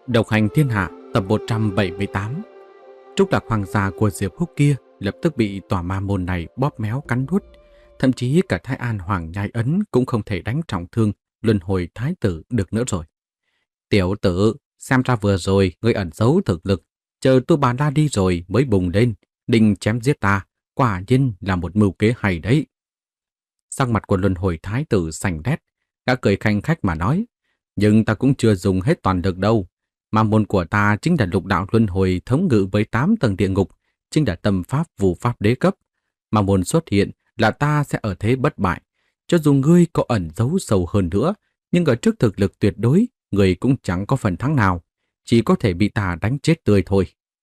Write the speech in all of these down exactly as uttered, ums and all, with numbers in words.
Độc hành thiên hạ tập một trăm bảy mươi tám. Trúc Lạc hoàng gia của Diệp Húc kia lập tức bị tòa ma môn này bóp méo cắn nuốt. Thậm chí cả Thái An Hoàng Nhai Ấn cũng không thể đánh trọng thương luân hồi thái tử được nữa rồi. Tiểu tử, xem ra vừa rồi ngươi ẩn giấu thực lực, chờ Tu Bà La đi rồi mới bùng lên, định chém giết ta, quả nhiên là một mưu kế hay đấy. Sắc mặt của luân hồi thái tử xanh đét, đã cười khanh khách mà nói, nhưng ta cũng chưa dùng hết toàn lực đâu. Ma môn của ta chính là lục đạo luân hồi thống ngự với tám tầng địa ngục, chính là tâm pháp vũ pháp đế cấp. Ma môn xuất hiện là ta sẽ ở thế bất bại. Cho dù ngươi có ẩn giấu sâu hơn nữa, nhưng ở trước thực lực tuyệt đối, ngươi cũng chẳng có phần thắng nào, chỉ có thể bị ta đánh chết tươi thôi.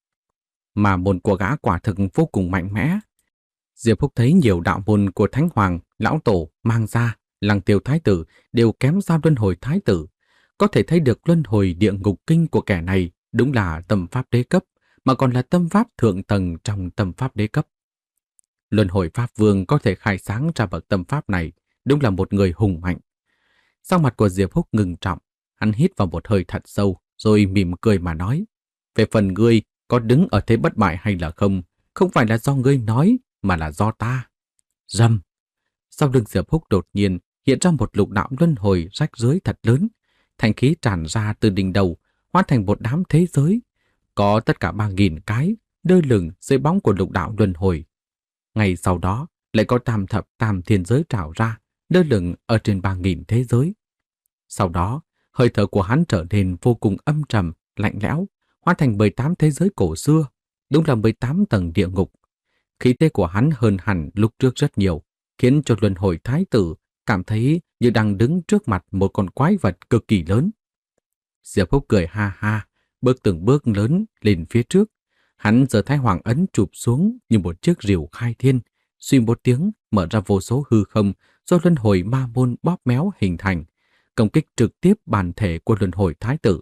Ma môn của gã quả thực vô cùng mạnh mẽ. Diệp Húc thấy nhiều đạo môn của Thánh Hoàng, Lão Tổ, Mang Gia, Lăng Tiêu Thái Tử đều kém xa luân hồi Thái Tử. Có thể thấy được luân hồi địa ngục kinh của kẻ này đúng là tâm pháp đế cấp, mà còn là tâm pháp thượng tầng trong tâm pháp đế cấp. Luân hồi Pháp Vương có thể khai sáng ra bậc tâm pháp này, đúng là một người hùng mạnh. Sắc mặt của Diệp Húc ngưng trọng, hắn hít vào một hơi thật sâu, rồi mỉm cười mà nói, về phần ngươi có đứng ở thế bất bại hay là không, không phải là do ngươi nói, mà là do ta. Rầm. Sau lưng Diệp Húc đột nhiên hiện ra một lục đạo luân hồi rách rưới thật lớn, thanh khí tràn ra từ đỉnh đầu, hóa thành một đám thế giới, có tất cả ba nghìn cái đơ lửng dưới bóng của lục đạo luân hồi. Ngay sau đó lại có tam thập tam thiên giới trào ra, đơ lửng ở trên ba nghìn thế giới. Sau đó, hơi thở của hắn trở nên vô cùng âm trầm, lạnh lẽo, hóa thành mười tám thế giới cổ xưa, đúng là mười tám tầng địa ngục. Khí thế của hắn hơn hẳn lúc trước rất nhiều, khiến cho luân hồi thái tử cảm thấy như đang đứng trước mặt một con quái vật cực kỳ lớn. Diệp Húc cười ha ha, bước từng bước lớn lên phía trước. Hắn giơ Thái Hoàng ấn chụp xuống như một chiếc rìu khai thiên, suy một tiếng mở ra vô số hư không do luân hồi ma môn bóp méo hình thành, công kích trực tiếp bản thể của luân hồi thái tử.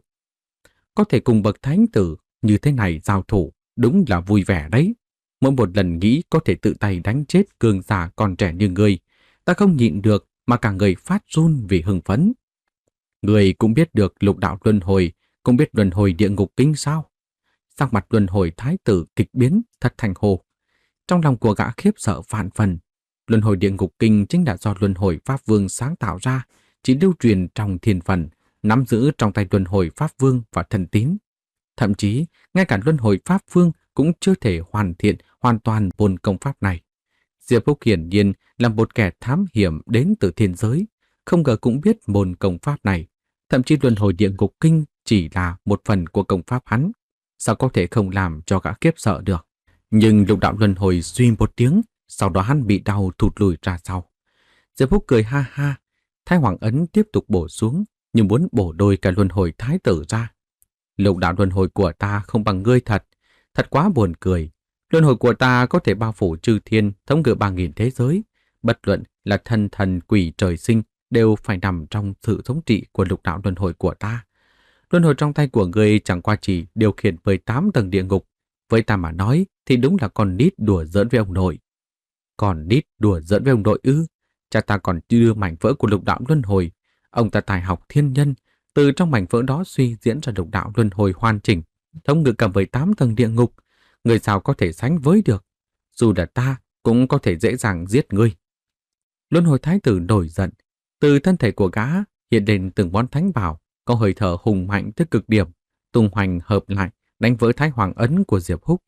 Có thể cùng bậc thánh tử như thế này giao thủ, đúng là vui vẻ đấy. Mỗi một lần nghĩ có thể tự tay đánh chết cường giả còn trẻ như ngươi, ta không nhịn được mà cả người phát run vì hưng phấn. Ngươi cũng biết được lục đạo luân hồi, cũng biết luân hồi địa ngục kinh sao? Sắc mặt luân hồi thái tử kịch biến thật thành hồ. Trong lòng của gã khiếp sợ vạn phần. Luân hồi địa ngục kinh chính là do luân hồi pháp vương sáng tạo ra, chỉ lưu truyền trong thiên phần, nắm giữ trong tay luân hồi pháp vương và thần tín. Thậm chí, ngay cả luân hồi pháp vương cũng chưa thể hoàn thiện hoàn toàn môn công pháp này. Diệp Húc hiển nhiên là một kẻ thám hiểm đến từ thiên giới, không ngờ cũng biết môn công pháp này. Thậm chí luân hồi địa ngục kinh chỉ là một phần của công pháp hắn, sao có thể không làm cho gã kiếp sợ được. Nhưng lục đạo luân hồi suy một tiếng, sau đó hắn bị đau thụt lùi ra sau. Diệp Húc cười ha ha, Thái Hoàng ấn tiếp tục bổ xuống, như muốn bổ đôi cả luân hồi thái tử ra. Lục đạo luân hồi của ta không bằng ngươi thật, thật quá buồn cười. Luân hồi của ta có thể bao phủ chư thiên, thống ngự ba nghìn thế giới, bất luận là thần thần quỷ trời sinh đều phải nằm trong sự thống trị của lục đạo luân hồi của ta. Luân hồi trong tay của ngươi chẳng qua chỉ điều khiển mười tám tầng địa ngục, với ta mà nói thì đúng là con nít đùa giỡn với ông nội. Còn nít đùa giỡn với ông nội ư? Cha ta còn đưa mảnh vỡ của lục đạo luân hồi, ông ta tài học thiên nhân, từ trong mảnh vỡ đó suy diễn ra lục đạo luân hồi hoàn chỉnh, thống ngự cả mười tám tầng địa ngục. Người sao có thể sánh với được? Dù là ta cũng có thể dễ dàng giết ngươi. Luân hồi thái tử nổi giận, từ thân thể của gã hiện lên từng món thánh bảo, có hơi thở hùng mạnh tới cực điểm, tung hoành hợp lại đánh vỡ Thái Hoàng ấn của Diệp Húc.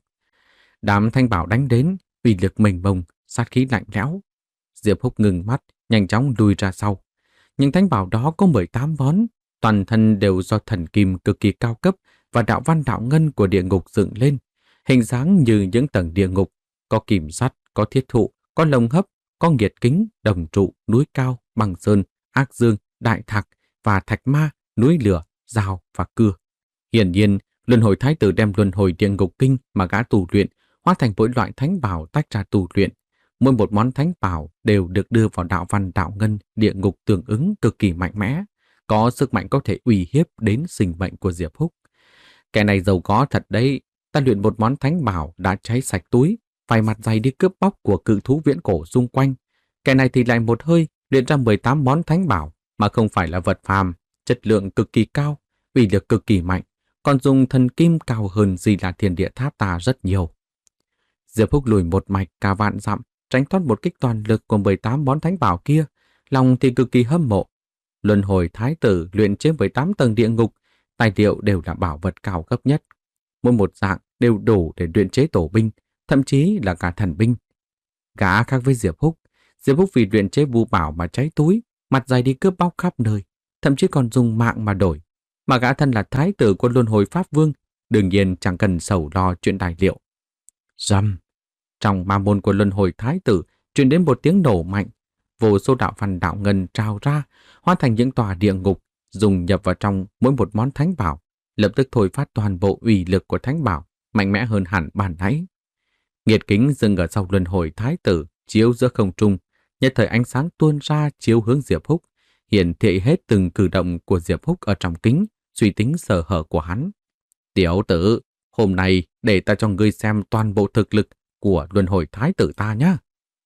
Đám thanh bảo đánh đến, uy lực mênh mông, sát khí lạnh lẽo. Diệp Húc ngừng mắt, nhanh chóng lùi ra sau. Nhưng thánh bảo đó có mười tám món, toàn thân đều do thần kim cực kỳ cao cấp và đạo văn đạo ngân của địa ngục dựng lên, hình dáng như những tầng địa ngục, có kìm sắt, có thiết thụ, có lồng hấp, có nghiệt kính, đồng trụ, núi cao, băng sơn, ác dương, đại thạch và thạch ma, núi lửa, dao và cưa. Hiển nhiên, luân hồi thái tử đem luân hồi địa ngục kinh mà gã tu luyện hóa thành mỗi loại thánh bảo tách ra tu luyện. Mỗi một món thánh bảo đều được đưa vào đạo văn đạo ngân địa ngục tương ứng cực kỳ mạnh mẽ, có sức mạnh có thể uy hiếp đến sinh mệnh của Diệp Húc. Kẻ này giàu có thật đấy, ta luyện một món thánh bảo đã cháy sạch túi, phải mặt dày đi cướp bóc của cự thú viễn cổ xung quanh. Kẻ này thì lại một hơi luyện ra mười tám món thánh bảo mà không phải là vật phàm, chất lượng cực kỳ cao, uy lực cực kỳ mạnh, còn dùng thần kim cao hơn Di La Thiên Địa Tháp ta rất nhiều. Diệp Húc lùi một mạch cả vạn dặm, tránh thoát một kích toàn lực của mười tám món thánh bảo kia, lòng thì cực kỳ hâm mộ. Luân hồi thái tử luyện chế mười tám tầng địa ngục, tài liệu đều là bảo vật cao cấp nhất. Mỗi một dạng đều đủ để luyện chế tổ binh, thậm chí là cả thần binh. Gã khác với Diệp Húc, Diệp Húc vì luyện chế vu bảo mà cháy túi, mặt dày đi cướp bóc khắp nơi, thậm chí còn dùng mạng mà đổi. Mà gã thân là thái tử của Luân Hồi Pháp Vương, đương nhiên chẳng cần sầu lo chuyện tài liệu. Rầm! Trong ma môn của Luân Hồi Thái tử truyền đến một tiếng nổ mạnh, vô số đạo văn đạo ngân trào ra, hóa thành những tòa địa ngục, dùng nhập vào trong mỗi một món thánh bảo, lập tức thôi phát toàn bộ uy lực của thánh bảo, mạnh mẽ hơn hẳn ban nãy. Nghiệt kính dừng ở sau Luân Hồi Thái tử, chiếu giữa không trung, nhất thời ánh sáng tuôn ra chiếu hướng Diệp Húc, hiển thị hết từng cử động của Diệp Húc ở trong kính, suy tính sở hở của hắn. Tiểu tử, hôm nay để ta cho ngươi xem toàn bộ thực lực của Luân Hồi Thái tử ta nhé.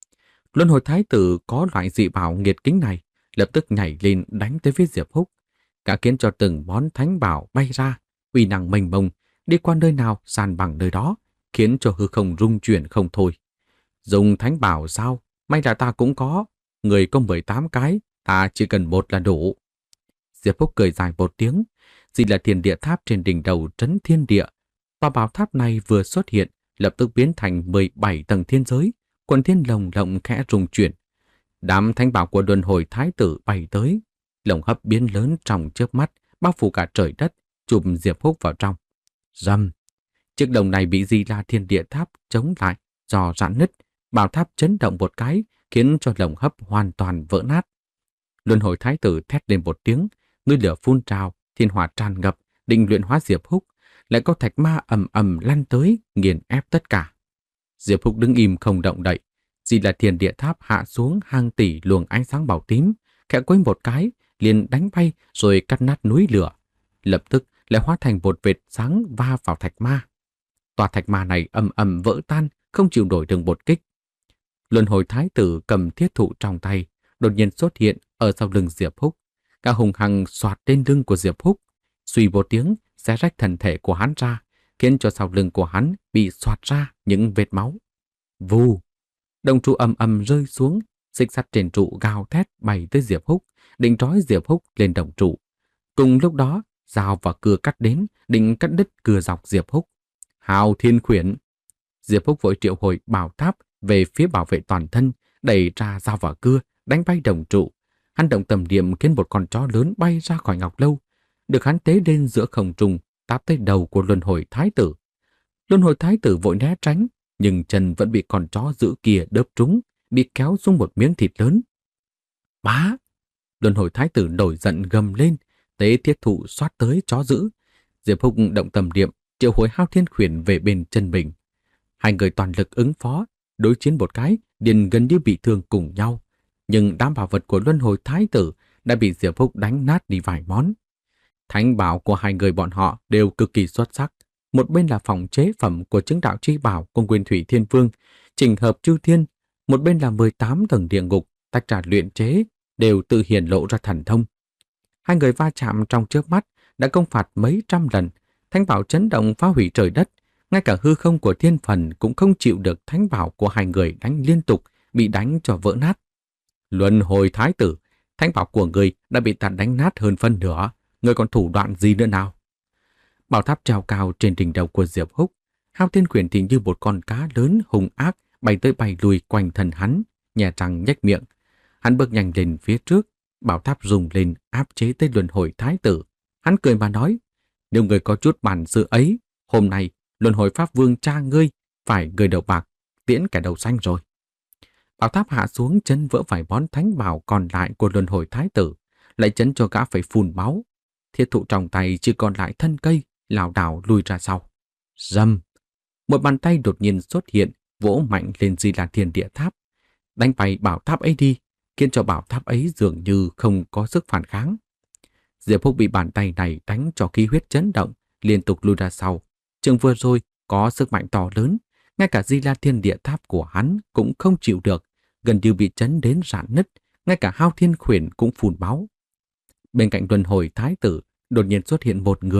Luân Hồi Thái tử có loại dị bảo nghiệt kính này, lập tức nhảy lên đánh tới phía Diệp Húc, cả khiến cho từng món thánh bảo bay ra, uy năng mênh mông, đi qua nơi nào san bằng nơi đó, khiến cho hư không rung chuyển không thôi. Dùng thánh bảo sao? May là ta cũng có. Người có mười tám cái, ta chỉ cần một là đủ. Diệp Húc cười dài một tiếng, Di La Thiên Địa Tháp trên đỉnh đầu trấn thiên địa. Và bảo tháp này vừa xuất hiện, lập tức biến thành mười bảy tầng thiên giới, quần thiên lồng lộng khẽ rung chuyển. Đám thánh bảo của Luân Hồi Thái tử bay tới, lồng hấp biến lớn trong chớp mắt, bao phủ cả trời đất, chụp Diệp Húc vào trong. Rầm! Chiếc lồng này bị Di La Thiên Địa Tháp chống lại, do rạn nứt, bảo tháp chấn động một cái, khiến cho lồng hấp hoàn toàn vỡ nát. Luân Hồi Thái tử thét lên một tiếng, núi lửa phun trào, thiên hỏa tràn ngập, định luyện hóa Diệp Húc, lại có thạch ma ầm ầm lăn tới, nghiền ép tất cả. Diệp Húc đứng im không động đậy, Di La Thiên Địa Tháp hạ xuống hàng tỷ luồng ánh sáng màu tím, khẽ quấy một cái, liền đánh bay rồi cắt nát núi lửa, lập tức lại hóa thành một vệt sáng va vào thạch ma. Tòa thạch ma này ầm ầm vỡ tan, không chịu nổi được một kích. Luân Hồi Thái tử cầm thiết thụ trong tay, đột nhiên xuất hiện ở sau lưng Diệp Húc, cả hùng hăng xoạt lên lưng của Diệp Húc, suy một tiếng xé rách thân thể của hắn ra, khiến cho sau lưng của hắn bị xoạt ra những vết máu. Vù! Đồng trụ ầm ầm rơi xuống, xích sắt trên trụ gào thét bay tới Diệp Húc, định trói Diệp Húc lên đồng trụ. Cùng lúc đó, dao và cưa cắt đến, định cắt đứt cưa dọc Diệp Húc. Hào Thiên Khuyển! Diệp Húc vội triệu hồi bảo tháp về phía bảo vệ toàn thân, đẩy ra dao và cưa, đánh bay đồng trụ. Hắn động tầm điểm khiến một con chó lớn bay ra khỏi ngọc lâu, được hắn tế lên giữa không trung, táp tới đầu của Luân Hồi Thái tử. Luân Hồi Thái tử vội né tránh, nhưng chân vẫn bị con chó dữ kia đớp trúng, bị kéo xuống một miếng thịt lớn. Bá! Luân Hồi Thái tử nổi giận gầm lên, tế thiết thụ xoát tới chó dữ. Diệp Húc động tầm điểm, triệu hồi Hao Thiên Khuyển về bên chân mình. Hai người toàn lực ứng phó, đối chiến một cái, liền gần như bị thương cùng nhau. Nhưng đám bảo vật của Luân Hồi Thái tử đã bị Diệp Húc đánh nát đi vài món. Thánh bảo của hai người bọn họ đều cực kỳ xuất sắc. Một bên là phòng chế phẩm của chứng đạo chi bảo của Nguyên Thủy Thiên Vương, trình hợp chư thiên. Một bên là mười tám tầng địa ngục, tách ra luyện chế, đều tự hiển lộ ra thần thông. Hai người va chạm trong chớp mắt, đã công phạt mấy trăm lần. Thánh bảo chấn động phá hủy trời đất. Ngay cả hư không của thiên phần cũng không chịu được thánh bảo của hai người đánh liên tục, bị đánh cho vỡ nát. Luân Hồi Thái tử, thánh bảo của người đã bị ta đánh nát hơn phân nửa. Người còn thủ đoạn gì nữa nào? Bảo tháp treo cao trên đỉnh đầu của Diệp Húc, Hao Thiên Khuyển thì như một con cá lớn hung ác bay tới bay lui quanh thân hắn, nhẹ răng nhếch miệng. Hắn bước nhanh lên phía trước, bảo tháp rung lên áp chế tới Luân Hồi Thái tử. Hắn cười mà nói, nếu người có chút bản sự ấy, hôm nay Luân Hồi Pháp Vương cha ngươi phải người đầu bạc tiễn kẻ đầu xanh rồi. Bảo tháp hạ xuống chân vỡ vài món thánh bảo còn lại của Luân Hồi Thái tử, lại chấn cho gã phải phun máu. Thiết thụ trong tay chỉ còn lại thân cây, lảo đảo lùi ra sau. Rầm! Một bàn tay đột nhiên xuất hiện, vỗ mạnh lên Di La Thiên Địa Tháp, đánh bay bảo tháp ấy đi, khiến cho bảo tháp ấy dường như không có sức phản kháng. Diệp Húc bị bàn tay này đánh cho khí huyết chấn động, liên tục lùi ra sau. Trường vừa rồi có sức mạnh to lớn, ngay cả Di La Thiên Địa Tháp của hắn cũng không chịu được, gần như bị chấn đến rạn nứt, ngay cả Hao Thiên Khuyển cũng phun máu. Bên cạnh Luân Hồi Thái tử đột nhiên xuất hiện một người,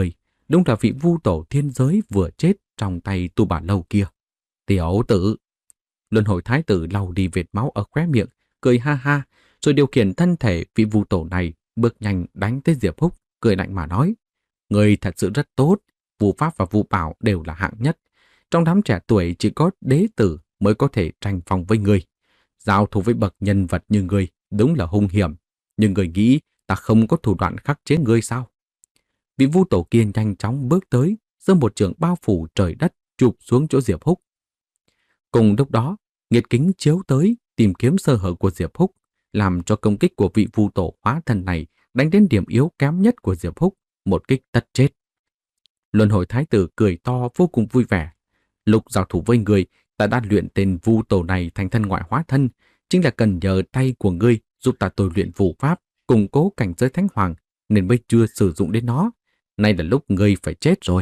đúng là vị vu tổ thiên giới vừa chết trong tay Tu Bà Lâu kia. Tiểu tử! Luân hồi thái tử lau đi vệt máu ở khóe miệng, cười ha ha, rồi điều khiển thân thể vị vu tổ này bước nhanh đánh tới Diệp Húc, cười lạnh mà nói: Người thật sự rất tốt, Vu Pháp và Vu Bảo đều là hạng nhất. Trong đám trẻ tuổi chỉ có đế tử mới có thể tranh phong với người. Giao thủ với bậc nhân vật như người đúng là hung hiểm, nhưng người nghĩ ta không có thủ đoạn khắc chế ngươi sao? Vị vu tổ kia nhanh chóng bước tới, giơ một trường bao phủ trời đất chụp xuống chỗ Diệp Húc. Cùng lúc đó, nghiệt kính chiếu tới tìm kiếm sơ hở của Diệp Húc, làm cho công kích của vị vu tổ hóa thân này đánh đến điểm yếu kém nhất của Diệp Húc, một kích tất chết. Luân hồi thái tử cười to vô cùng vui vẻ. Lúc giao thủ với người, ta đã luyện tên vu tổ này thành thân ngoại hóa thân, chính là cần nhờ tay của ngươi giúp ta tôi luyện phù pháp, củng cố cảnh giới thánh hoàng, nên mới chưa sử dụng đến nó. Nay là lúc ngươi phải chết rồi.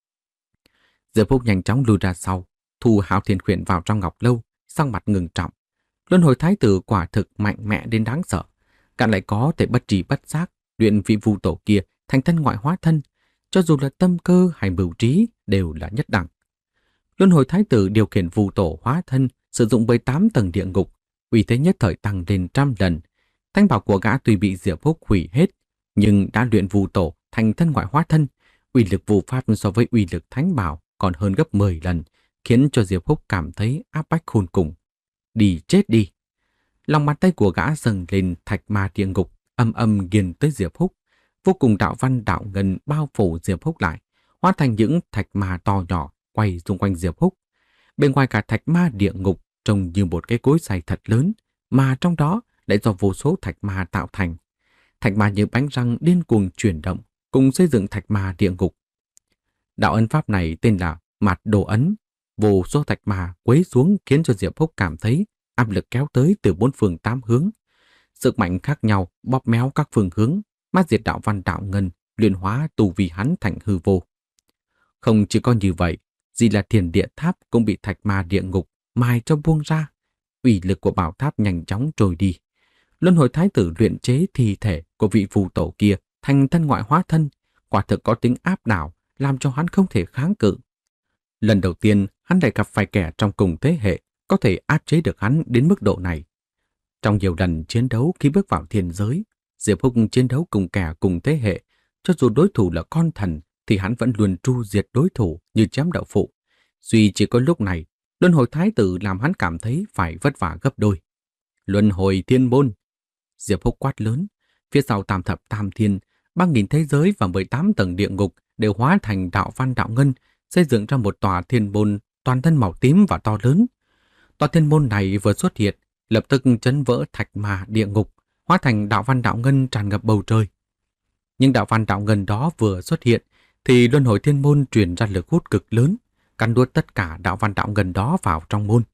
Diệp Húc nhanh chóng lùi ra sau, thu Hạo Thiên Khuyển vào trong ngọc lâu, sang mặt ngừng trọng. Luân hồi thái tử quả thực mạnh mẽ đến đáng sợ, càng lại có thể bất trí bất giác luyện vị vu tổ kia thành thân ngoại hóa thân, cho dù là tâm cơ hay mưu trí đều là nhất đẳng. Luân hồi thái tử điều khiển vu tổ hóa thân sử dụng mười tám tầng địa ngục, uy thế nhất thời tăng lên trăm lần. Thanh bảo của gã tuy bị Diệp Húc hủy hết, nhưng đã luyện vu tổ thành thân ngoại hóa thân, uy lực vu pháp so với uy lực thánh bảo còn hơn gấp mười lần, khiến cho Diệp Húc cảm thấy áp bách khôn cùng. Đi chết đi! Lòng bàn tay của gã dâng lên thạch ma địa ngục, âm âm nghiền tới Diệp Húc. Vô cùng đạo văn đạo ngân bao phủ Diệp Húc lại, hóa thành những thạch ma to nhỏ quay xung quanh Diệp Húc. Bên ngoài cả thạch ma địa ngục trông như một cái cối xay thật lớn, mà trong đó lại do vô số thạch ma tạo thành. Thạch ma như bánh răng điên cuồng chuyển động, cùng xây dựng thạch ma địa ngục. Đạo ấn pháp này tên là Mạt Đồ Ấn. Vô số thạch ma quấy xuống khiến cho Diệp Húc cảm thấy áp lực kéo tới từ bốn phương tám hướng. Sức mạnh khác nhau bóp méo các phương hướng, ma diệt đạo văn đạo ngân, luyện hóa tu vi hắn thành hư vô. Không chỉ có như vậy, gì là Thiền Địa Tháp cũng bị thạch ma địa ngục mài cho buông ra. Uy lực của bảo tháp nhanh chóng trôi đi. Luân hồi thái tử luyện chế thi thể của vị phù tổ kia thành thân ngoại hóa thân, quả thực có tính áp đảo, làm cho hắn không thể kháng cự. Lần đầu tiên, hắn lại gặp phải kẻ trong cùng thế hệ có thể áp chế được hắn đến mức độ này. Trong nhiều lần chiến đấu khi bước vào thiên giới, Diệp Húc chiến đấu cùng kẻ cùng thế hệ, cho dù đối thủ là con thần thì hắn vẫn luôn tru diệt đối thủ như chém đậu phụ. Duy chỉ có lúc này, luân hồi thái tử làm hắn cảm thấy phải vất vả gấp đôi. Luân hồi thiên môn! Diệp Húc quát lớn, phía sau tam thập tam thiên, ba nghìn thế giới và mười tám tầng địa ngục đều hóa thành đạo văn đạo ngân, xây dựng ra một tòa thiên môn toàn thân màu tím và to lớn. Tòa thiên môn này vừa xuất hiện, lập tức chấn vỡ thạch ma địa ngục, hóa thành đạo văn đạo ngân tràn ngập bầu trời. Nhưng đạo văn đạo ngân đó vừa xuất hiện, thì luân hồi thiên môn truyền ra lực hút cực lớn, cắn nuốt tất cả đạo văn đạo ngân đó vào trong môn.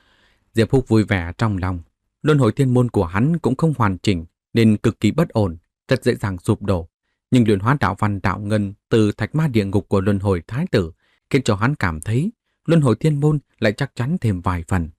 Diệp Húc vui vẻ trong lòng, luân hồi thiên môn của hắn cũng không hoàn chỉnh nên cực kỳ bất ổn, rất dễ dàng sụp đổ. Nhưng luyện hóa đạo văn đạo ngân từ thạch ma địa ngục của luân hồi thái tử khiến cho hắn cảm thấy luân hồi thiên môn lại chắc chắn thêm vài phần.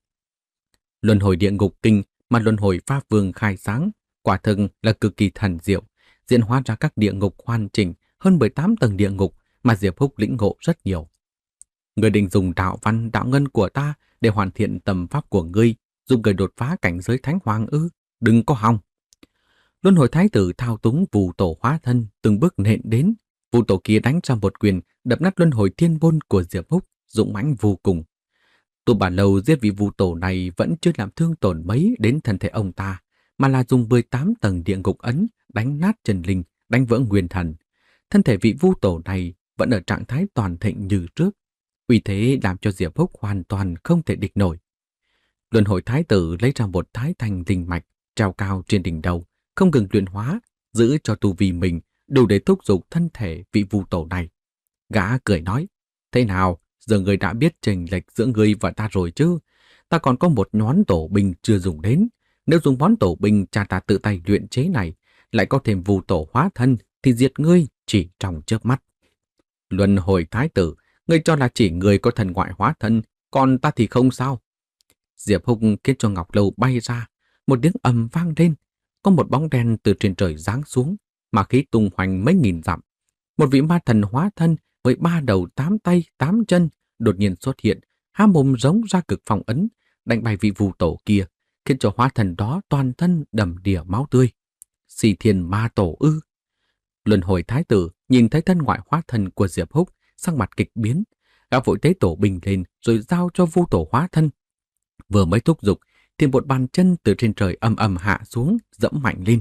Luân hồi địa ngục kinh mà luân hồi pháp vương khai sáng quả thực là cực kỳ thần diệu, diễn hóa ra các địa ngục hoàn chỉnh hơn mười tám tầng địa ngục mà Diệp Húc lĩnh ngộ rất nhiều. Người định dùng đạo văn đạo ngân của ta để hoàn thiện tầm pháp của ngươi, dùng người đột phá cảnh giới thánh hoàng ư? Đừng có hòng! Luân hồi thái tử thao túng phù tổ hóa thân từng bước nện đến. Phù tổ kia đánh ra một quyền đập nát luân hồi thiên môn của Diệp Húc, dũng mãnh vô cùng. Tu Bà Lâu giết vị phù tổ này vẫn chưa làm thương tổn mấy đến thân thể ông ta, mà là dùng mười tám tầng địa ngục ấn đánh nát chân linh, đánh vỡ nguyên thần. Thân thể vị vu tổ này vẫn ở trạng thái toàn thịnh như trước, uy thế làm cho Diệp Húc hoàn toàn không thể địch nổi. Luân hồi thái tử lấy ra một thái thanh linh mạch treo cao trên đỉnh đầu, không ngừng luyện hóa, giữ cho tu vi mình đủ để thúc giục thân thể vị vu tổ này. Gã cười nói, thế nào, giờ người đã biết chênh lệch giữa người và ta rồi chứ? Ta còn có một nhón tổ binh chưa dùng đến. Nếu dùng món tổ binh cha ta tự tay luyện chế này, lại có thêm vu tổ hóa thân, thì diệt ngươi chỉ trong chớp mắt. Luân hồi thái tử, ngươi cho là chỉ người có thần ngoại hóa thân, còn ta thì không sao? Diệp Húc khiến cho ngọc lâu bay ra, một tiếng ầm vang lên. Có một bóng đen từ trên trời giáng xuống, mà khí tung hoành mấy nghìn dặm. Một vị ma thần hóa thân với ba đầu tám tay tám chân đột nhiên xuất hiện, há mồm giống ra cực phong ấn, đánh bay vị vu tổ kia, khiến cho hóa thần đó toàn thân đầm đìa máu tươi. Xì Thiên Ma Tổ ư? Luân Hồi Thái tử nhìn thấy thân ngoại hóa thân của Diệp Húc, sắc mặt kịch biến, gã vội tế tổ binh lên rồi giao cho vu tổ hóa thân. Vừa mới thúc giục thì một bàn chân từ trên trời ầm ầm hạ xuống, dẫm mạnh lên.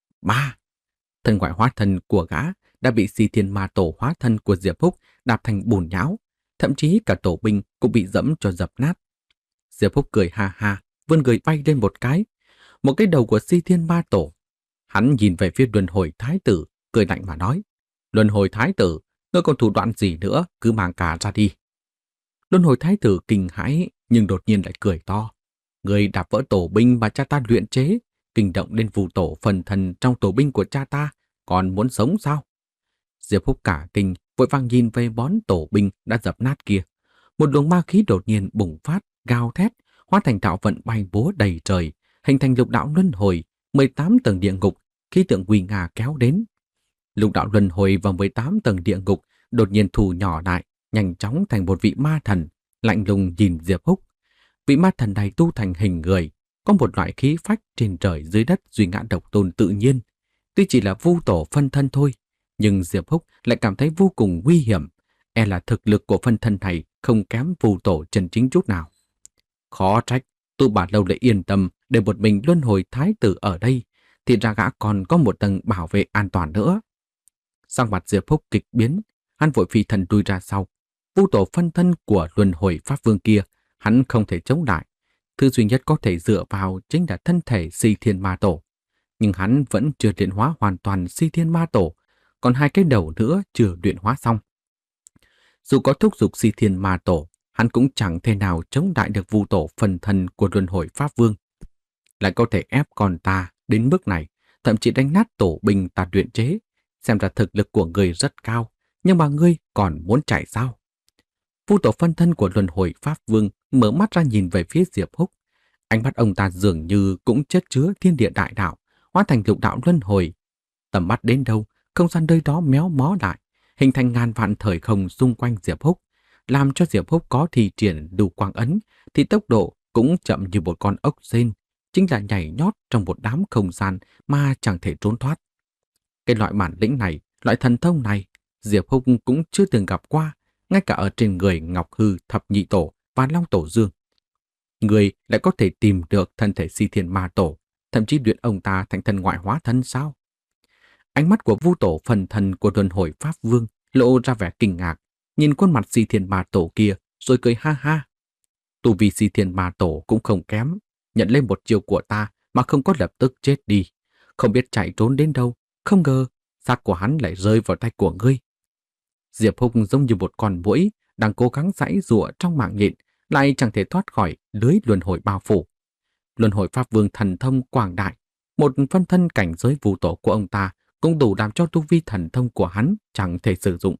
Ba! Thân ngoại hóa thân của gã đã bị Xì Thiên Ma Tổ hóa thân của Diệp Húc đạp thành bùn nhão, thậm chí cả tổ binh cũng bị dẫm cho dập nát. Diệp Húc cười ha ha, vươn người bay lên một cái, một cái đầu của Xì Thiên Ma Tổ. Hắn nhìn về phía Luân Hồi Thái tử, cười lạnh mà nói: Luân Hồi Thái tử, ngươi còn thủ đoạn gì nữa, cứ mang cả ra đi. Luân Hồi Thái tử kinh hãi nhưng đột nhiên lại cười to: Ngươi đạp vỡ tổ binh mà cha ta luyện chế, kinh động lên vu tổ phần thần trong tổ binh của cha ta, còn muốn sống sao? Diệp Húc cả kinh, vội vàng nhìn về bón tổ binh đã dập nát kia. Một luồng ma khí đột nhiên bùng phát, gào thét, hóa thành đạo vận bay búa đầy trời, hình thành lục đạo luân hồi, mười tám tầng địa ngục, khí tượng nguy nga kéo đến. Lục đạo luân hồi vào mười tám tầng địa ngục đột nhiên thu nhỏ lại, nhanh chóng thành một vị ma thần, lạnh lùng nhìn Diệp Húc. Vị ma thần này tu thành hình người, có một loại khí phách trên trời dưới đất duy ngã độc tôn tự nhiên. Tuy chỉ là vu tổ phân thân thôi, nhưng Diệp Húc lại cảm thấy vô cùng nguy hiểm, e là thực lực của phân thân này không kém vu tổ chân chính chút nào. Khó trách, Tu Bà Lâu lại yên tâm để một mình Luân Hồi Thái tử ở đây, thì ra gã còn có một tầng bảo vệ an toàn nữa. Sắc mặt Diệp Húc kịch biến, hắn vội phi thần đuôi ra sau. Vu tổ phân thân của Luân Hồi Pháp Vương kia, hắn không thể chống lại. Thứ duy nhất có thể dựa vào chính là thân thể Si Thiên Ma Tổ. Nhưng hắn vẫn chưa luyện hóa hoàn toàn Si Thiên Ma Tổ, còn hai cái đầu nữa chưa luyện hóa xong. Dù có thúc giục Si Thiên Ma Tổ, hắn cũng chẳng thể nào chống lại được vu tổ phần thân của Luân Hồi Pháp Vương. Lại có thể ép con ta đến mức này, thậm chí đánh nát tổ binh ta luyện chế. Xem ra thực lực của ngươi rất cao, nhưng mà ngươi còn muốn chạy sao? Vu tổ phân thân của Luân Hồi Pháp Vương mở mắt ra nhìn về phía Diệp Húc. Ánh mắt ông ta dường như cũng chất chứa thiên địa đại đạo, hóa thành lục đạo luân hồi. Tầm mắt đến đâu, không gian nơi đó méo mó lại, hình thành ngàn vạn thời không xung quanh Diệp Húc, làm cho Diệp Húc có thi triển đủ quang ấn thì tốc độ cũng chậm như một con ốc sên, chính là nhảy nhót trong một đám không gian mà chẳng thể trốn thoát. Cái loại bản lĩnh này, loại thần thông này, Diệp Húc cũng chưa từng gặp qua, ngay cả ở trên người Ngọc Hư Thập Nhị Tổ và Long Tổ Dương. Người lại có thể tìm được thân thể Si Thiên Ma Tổ, thậm chí luyện ông ta thành thần ngoại hóa thân sao? Ánh mắt của vu tổ phần thần của Luân Hồi Pháp Vương lộ ra vẻ kinh ngạc, nhìn khuôn mặt Si Thiên Ma Tổ kia rồi cười ha ha. Tu vi Si Thiên Ma Tổ cũng không kém, nhận lên một chiêu của ta mà không có lập tức chết đi, không biết chạy trốn đến đâu, không ngờ xác của hắn lại rơi vào tay của ngươi. Diệp Húc giống như một con muỗi đang cố gắng giãy giụa trong mạng nhện, lại chẳng thể thoát khỏi lưới luân hồi bao phủ. Luân Hồi Pháp Vương thần thông quảng đại, một phân thân cảnh giới vu tổ của ông ta cũng đủ làm cho tu vi thần thông của hắn chẳng thể sử dụng.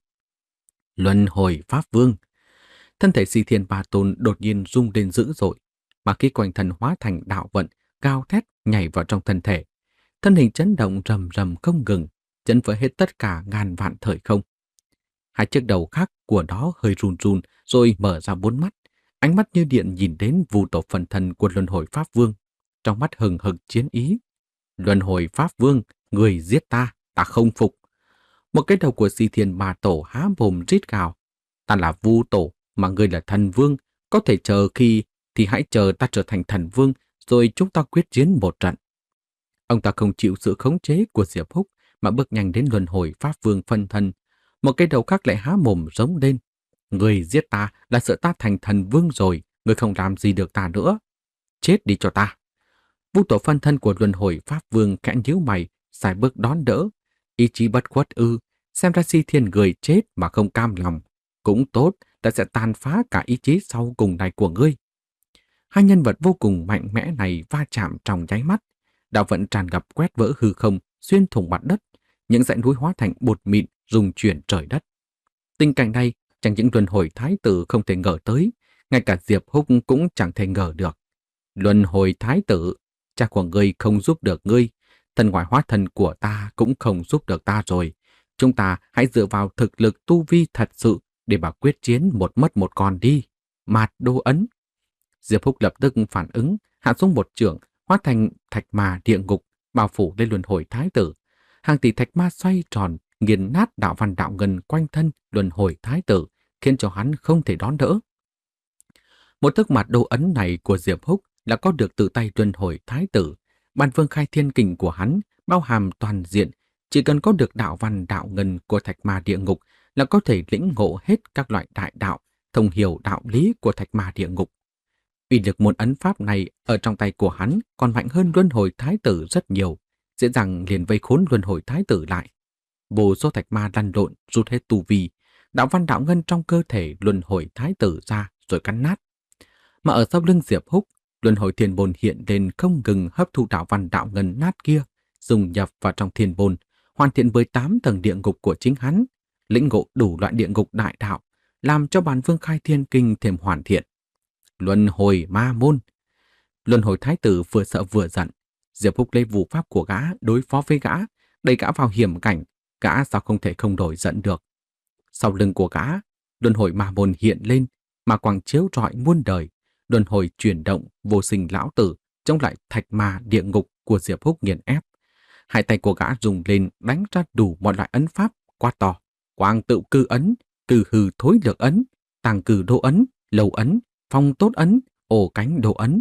Luân Hồi Pháp Vương, thân thể Si Thiên Ma Tôn đột nhiên rung lên dữ dội, mà khi quanh thân hóa thành đạo vận, cao thét nhảy vào trong thân thể. Thân hình chấn động rầm rầm không ngừng, chấn vỡ hết tất cả ngàn vạn thời không. Hai chiếc đầu khác của nó hơi run run rồi mở ra bốn mắt, ánh mắt như điện nhìn đến vu tổ phần thân của Luân Hồi Pháp Vương, trong mắt hừng hực chiến ý. Luân Hồi Pháp Vương, người giết ta, ta không phục. Một cái đầu của Si Thiên Ma Tổ há mồm rít gào: Ta là vu tổ, mà ngươi là thần vương, có thể chờ khi thì hãy chờ ta trở thành thần vương, rồi chúng ta quyết chiến một trận. Ông ta không chịu sự khống chế của Diệp Húc mà bước nhanh đến Luân Hồi Pháp Vương phân thân. Một cái đầu khác lại há mồm rống lên: Người giết ta là sợ ta thành thần vương rồi, người không làm gì được ta nữa. Chết đi cho ta. Vu tổ phân thân của Luân Hồi Pháp Vương khẽ nhíu mày, xài bước đón đỡ. Ý chí bất khuất ư? Xem ra Si Thiên người chết mà không cam lòng. Cũng tốt, ta sẽ tàn phá cả ý chí sau cùng này của ngươi. Hai nhân vật vô cùng mạnh mẽ này va chạm trong nháy mắt. Đạo vận tràn ngập quét vỡ hư không, xuyên thủng mặt đất. Những dãy núi hóa thành bột mịn rung chuyển trời đất. Tình cảnh này chẳng những Luân Hồi Thái tử không thể ngờ tới, ngay cả Diệp Húc cũng chẳng thể ngờ được. Luân Hồi Thái tử, cha của ngươi không giúp được ngươi, thần ngoại hóa thân của ta cũng không giúp được ta rồi. Chúng ta hãy dựa vào thực lực tu vi thật sự để mà quyết chiến một mất một còn đi. Mạt Đô Ấn. Diệp Húc lập tức phản ứng, hạ xuống một chưởng, hóa thành thạch ma địa ngục, bao phủ lên luân hồi thái tử. Hàng tỷ thạch ma xoay tròn, nghiền nát đạo văn đạo ngân quanh thân luân hồi thái tử, khiến cho hắn không thể đón đỡ. Một thức Mạt Đô Ấn này của Diệp Húc là có được từ tay luân hồi thái tử. Bản Vương Khai Thiên Kình của hắn bao hàm toàn diện, chỉ cần có được đạo văn đạo ngân của thạch ma địa ngục là có thể lĩnh ngộ hết các loại đại đạo, thông hiểu đạo lý của thạch ma địa ngục. Uy lực môn ấn pháp này ở trong tay của hắn còn mạnh hơn luân hồi thái tử rất nhiều, dễ dàng liền vây khốn luân hồi thái tử lại. Vô số thạch ma lăn lộn rút hết tu vi, đạo văn đạo ngân trong cơ thể luân hồi thái tử ra rồi cắn nát. Mà ở sau lưng Diệp Húc, luân hồi thiên bồn hiện lên không ngừng hấp thu đạo văn đạo ngân nát kia, dùng nhập vào trong thiên bồn, hoàn thiện mười tám tầng địa ngục của chính hắn, lĩnh ngộ đủ loại địa ngục đại đạo, làm cho Bản Vương Khai Thiên Kinh thêm hoàn thiện. Luân hồi ma môn. Luân hồi thái tử vừa sợ vừa giận. Diệp Húc lấy vũ pháp của gã đối phó với gã, đẩy gã vào hiểm cảnh, gã sao không thể không đổi giận được. Sau lưng của gã, luân hồi ma môn hiện lên, mà quang chiếu rọi muôn đời, luân hồi chuyển động vô sinh lão tử chống lại thạch ma địa ngục của Diệp Húc nghiền ép. Hai tay của gã dùng lên đánh ra đủ mọi loại ấn pháp, quát to: Quang tự cư ấn, cư hư thối lược ấn, tàng cử đô ấn, lầu ấn, phong tốt ấn, ổ cánh đô ấn.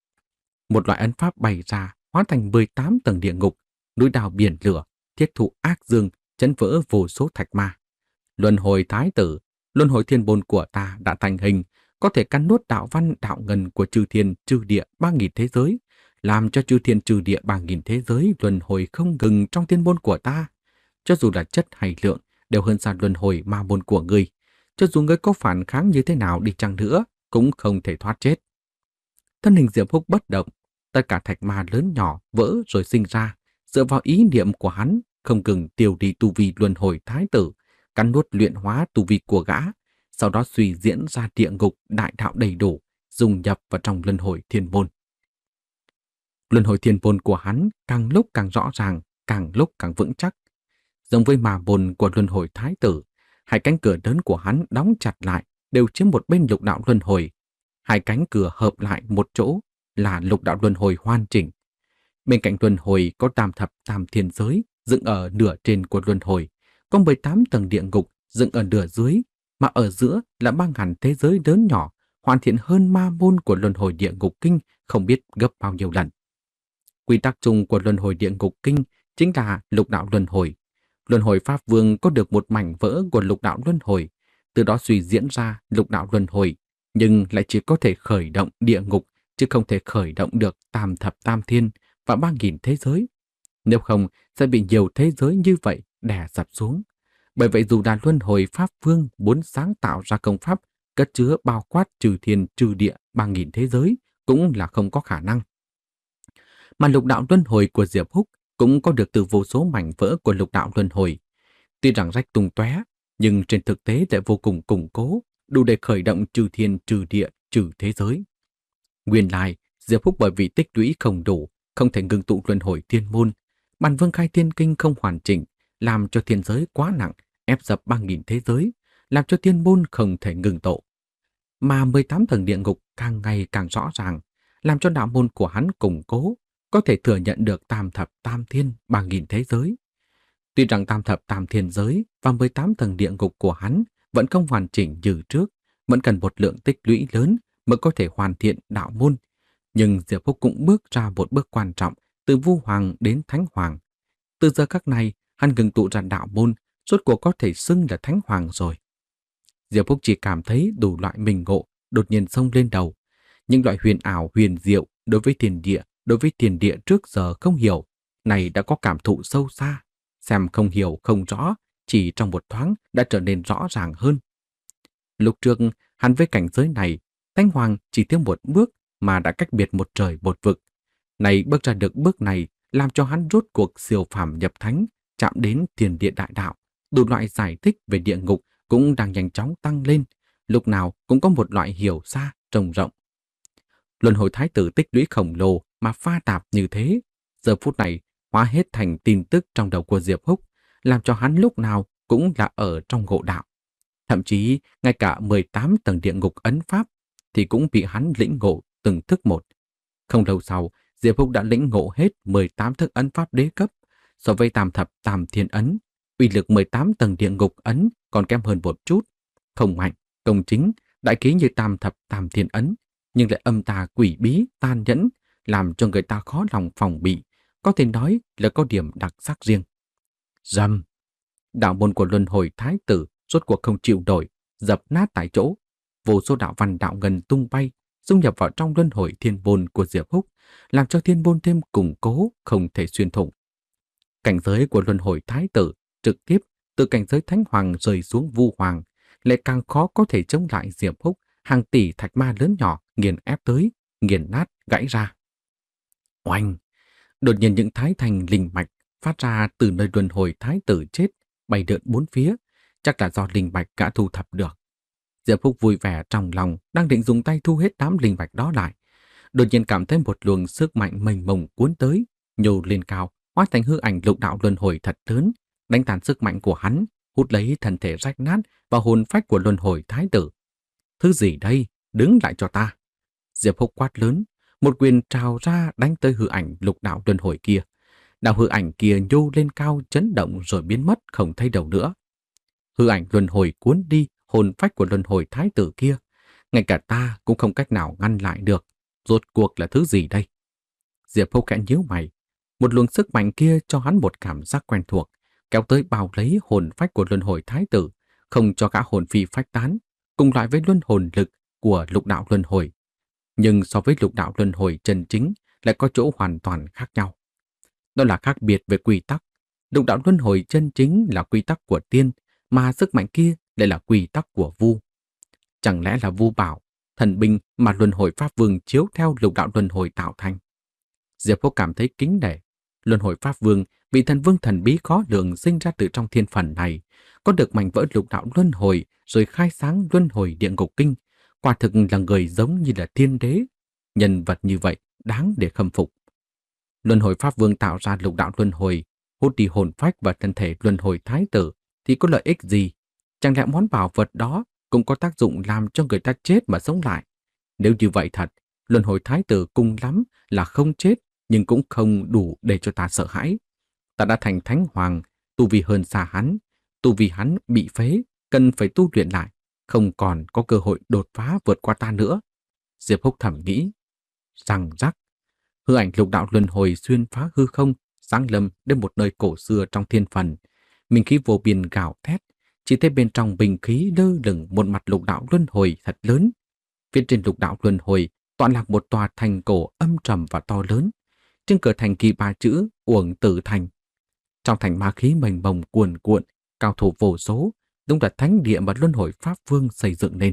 Một loại ấn pháp bày ra hóa thành mười tám tầng địa ngục, núi đào biển lửa, thiết thụ ác dương, chấn vỡ vô số thạch ma. Luân hồi thái tử, luân hồi thiên bồn của ta đã thành hình, có thể cắn nuốt đạo văn đạo ngân của chư thiên chư địa ba nghìn thế giới, làm cho chư thiên chư địa ba nghìn thế giới luân hồi không ngừng trong thiên môn của ta. Cho dù là chất hay lượng, đều hơn xa luân hồi ma môn của ngươi. Cho dù ngươi có phản kháng như thế nào đi chăng nữa, cũng không thể thoát chết. Thân hình Diệp Húc bất động, tất cả thạch ma lớn nhỏ vỡ rồi sinh ra, dựa vào ý niệm của hắn, không ngừng tiêu đi tu vi luân hồi thái tử, cắn nuốt luyện hóa tu vi của gã, sau đó suy diễn ra địa ngục đại đạo đầy đủ, dùng nhập vào trong luân hồi thiên môn. Luân hồi thiên môn của hắn càng lúc càng rõ ràng, càng lúc càng vững chắc. Giống với mà môn của luân hồi thái tử, hai cánh cửa lớn của hắn đóng chặt lại, đều chiếm một bên lục đạo luân hồi. Hai cánh cửa hợp lại một chỗ là lục đạo luân hồi hoàn chỉnh. Bên cạnh luân hồi có tam thập tam thiên giới dựng ở nửa trên của luân hồi, có mười tám tầng địa ngục dựng ở nửa dưới, mà ở giữa là ba ngàn thế giới lớn nhỏ, hoàn thiện hơn ma môn của luân hồi địa ngục kinh không biết gấp bao nhiêu lần. Quy tắc chung của luân hồi địa ngục kinh chính là lục đạo luân hồi. Luân hồi Pháp Vương có được một mảnh vỡ của lục đạo luân hồi, từ đó suy diễn ra lục đạo luân hồi, nhưng lại chỉ có thể khởi động địa ngục, chứ không thể khởi động được tam thập tam thiên và ba nghìn thế giới. Nếu không, sẽ bị nhiều thế giới như vậy đè sập xuống. Bởi vậy dù là luân hồi Pháp Vương muốn sáng tạo ra công pháp cất chứa bao quát trừ thiên trừ địa ba nghìn thế giới cũng là không có khả năng. Mà lục đạo luân hồi của Diệp Húc cũng có được từ vô số mảnh vỡ của lục đạo luân hồi. Tuy rằng rách tung tóe, nhưng trên thực tế lại vô cùng củng cố, đủ để khởi động trừ thiên trừ địa trừ thế giới. Nguyên lai, Diệp Húc bởi vì tích lũy không đủ, không thể ngưng tụ luân hồi thiên môn, Bản Vương Khai Thiên Kinh không hoàn chỉnh, làm cho thiên giới quá nặng, ép dập ba nghìn thế giới, làm cho thiên môn không thể ngừng tụ. Mà mười tám tầng địa ngục càng ngày càng rõ ràng, làm cho đạo môn của hắn củng cố, có thể thừa nhận được tam thập tam thiên ba nghìn thế giới. Tuy rằng tam thập tam thiên giới và mười tám tầng địa ngục của hắn vẫn không hoàn chỉnh như trước, vẫn cần một lượng tích lũy lớn mới có thể hoàn thiện đạo môn. Nhưng Diệp Húc cũng bước ra một bước quan trọng từ Vu Hoàng đến Thánh Hoàng. Từ giờ khắc này, hắn ngừng tụ ra đạo môn, rốt cuộc có thể xưng là Thánh Hoàng rồi. Diệp Húc chỉ cảm thấy đủ loại mình ngộ đột nhiên xông lên đầu. Những loại huyền ảo huyền diệu đối với thiên địa, đối với thiên địa trước giờ không hiểu, này đã có cảm thụ sâu xa. Xem không hiểu không rõ, chỉ trong một thoáng đã trở nên rõ ràng hơn. Lúc trước, hắn với cảnh giới này, Thánh Hoàng chỉ thiếu một bước mà đã cách biệt một trời một vực. Này bước ra được bước này, làm cho hắn rốt cuộc siêu phàm nhập thánh, chạm đến thiên địa đại đạo. Đủ loại giải thích về địa ngục cũng đang nhanh chóng tăng lên, lúc nào cũng có một loại hiểu xa, rộng rộng. Luân hồi thái tử tích lũy khổng lồ mà pha tạp như thế, giờ phút này hóa hết thành tin tức trong đầu của Diệp Húc, làm cho hắn lúc nào cũng là ở trong ngộ đạo. Thậm chí ngay cả mười tám tầng địa ngục ấn pháp thì cũng bị hắn lĩnh ngộ từng thức một. Không lâu sau, Diệp Húc đã lĩnh ngộ hết mười tám thức ấn pháp đế cấp. So với tam thập tam thiên ấn, uy lực mười tám tầng địa ngục ấn còn kém hơn một chút. Không mạnh, công chính, đại ký như tam thập tam thiên ấn, nhưng lại âm tà quỷ bí, tàn nhẫn, làm cho người ta khó lòng phòng bị, có thể nói là có điểm đặc sắc riêng. Rầm! Đạo môn của luân hồi thái tử rốt cuộc không chịu nổi, dập nát tại chỗ. Vô số đạo văn đạo ngân tung bay, dung nhập vào trong luân hồi thiên môn của Diệp Húc, làm cho thiên môn thêm củng cố, không thể xuyên thủng. Cảnh giới của luân hồi thái tử trực tiếp từ cảnh giới thánh hoàng rơi xuống vu hoàng, lại càng khó có thể chống lại Diệp Húc hàng tỷ thạch ma lớn nhỏ nghiền ép tới, nghiền nát, gãy ra. Oanh! Đột nhiên những thái thành linh mạch phát ra từ nơi luân hồi thái tử chết, bay lượn bốn phía, chắc là do linh mạch đã thu thập được. Diệp Húc vui vẻ trong lòng, đang định dùng tay thu hết đám linh mạch đó lại. Đột nhiên cảm thấy một luồng sức mạnh mênh mông cuốn tới, nhô lên cao, hóa thành hư ảnh lục đạo luân hồi thật lớn, đánh tàn sức mạnh của hắn, hút lấy thân thể rách nát và hồn phách của luân hồi thái tử. Thứ gì đây? Đứng lại cho ta! Diệp Húc quát lớn, một quyền trào ra đánh tới hư ảnh lục đạo luân hồi kia. Đạo hư ảnh kia nhô lên cao, chấn động rồi biến mất không thấy đâu nữa. Hư ảnh luân hồi cuốn đi hồn phách của luân hồi thái tử kia, ngay cả ta cũng không cách nào ngăn lại được. Rốt cuộc là thứ gì đây? Diệp Húc khẽ nhíu mày. Một luồng sức mạnh kia cho hắn một cảm giác quen thuộc, kéo tới bao lấy hồn phách của luân hồi thái tử, không cho cả hồn phi phách tán, cùng loại với luân hồn lực của lục đạo luân hồi. Nhưng so với lục đạo luân hồi chân chính lại có chỗ hoàn toàn khác nhau. Đó là khác biệt về quy tắc. Lục đạo luân hồi chân chính là quy tắc của tiên, mà sức mạnh kia lại là quy tắc của vu. Chẳng lẽ là vu bảo, thần binh mà luân hồi pháp vương chiếu theo lục đạo luân hồi tạo thành? Diệp Húc cảm thấy kính nể. Luân hồi pháp vương, vị thần vương thần bí khó lường sinh ra từ trong thiên phần này, có được mảnh vỡ lục đạo luân hồi rồi khai sáng luân hồi địa ngục kinh, quả thực là người giống như là thiên đế. Nhân vật như vậy đáng để khâm phục. Luân hồi pháp vương tạo ra lục đạo luân hồi, hút đi hồn phách và thân thể luân hồi thái tử thì có lợi ích gì? Chẳng lẽ món bảo vật đó cũng có tác dụng làm cho người ta chết mà sống lại? Nếu như vậy thật, luân hồi thái tử cùng lắm là không chết, nhưng cũng không đủ để cho ta sợ hãi. Ta đã thành thánh hoàng, tu vi hơn xa hắn, tu vi hắn bị phế, cần phải tu luyện lại, không còn có cơ hội đột phá vượt qua ta nữa. Diệp Húc thầm nghĩ. Răng rắc, hư ảnh lục đạo luân hồi xuyên phá hư không, sáng lâm đến một nơi cổ xưa trong thiên phần. Minh khí vô biên gào thét, chỉ thấy bên trong bình khí lơ lửng một mặt lục đạo luân hồi thật lớn. Phía trên lục đạo luân hồi tọa lạc một tòa thành cổ âm trầm và to lớn. Trên cửa thành ghi ba chữ Uổng Tử Thành. Trong thành ma khí mênh mông cuồn cuộn, cao thủ vô số, đúng là thánh địa mà luân hồi pháp vương xây dựng nên.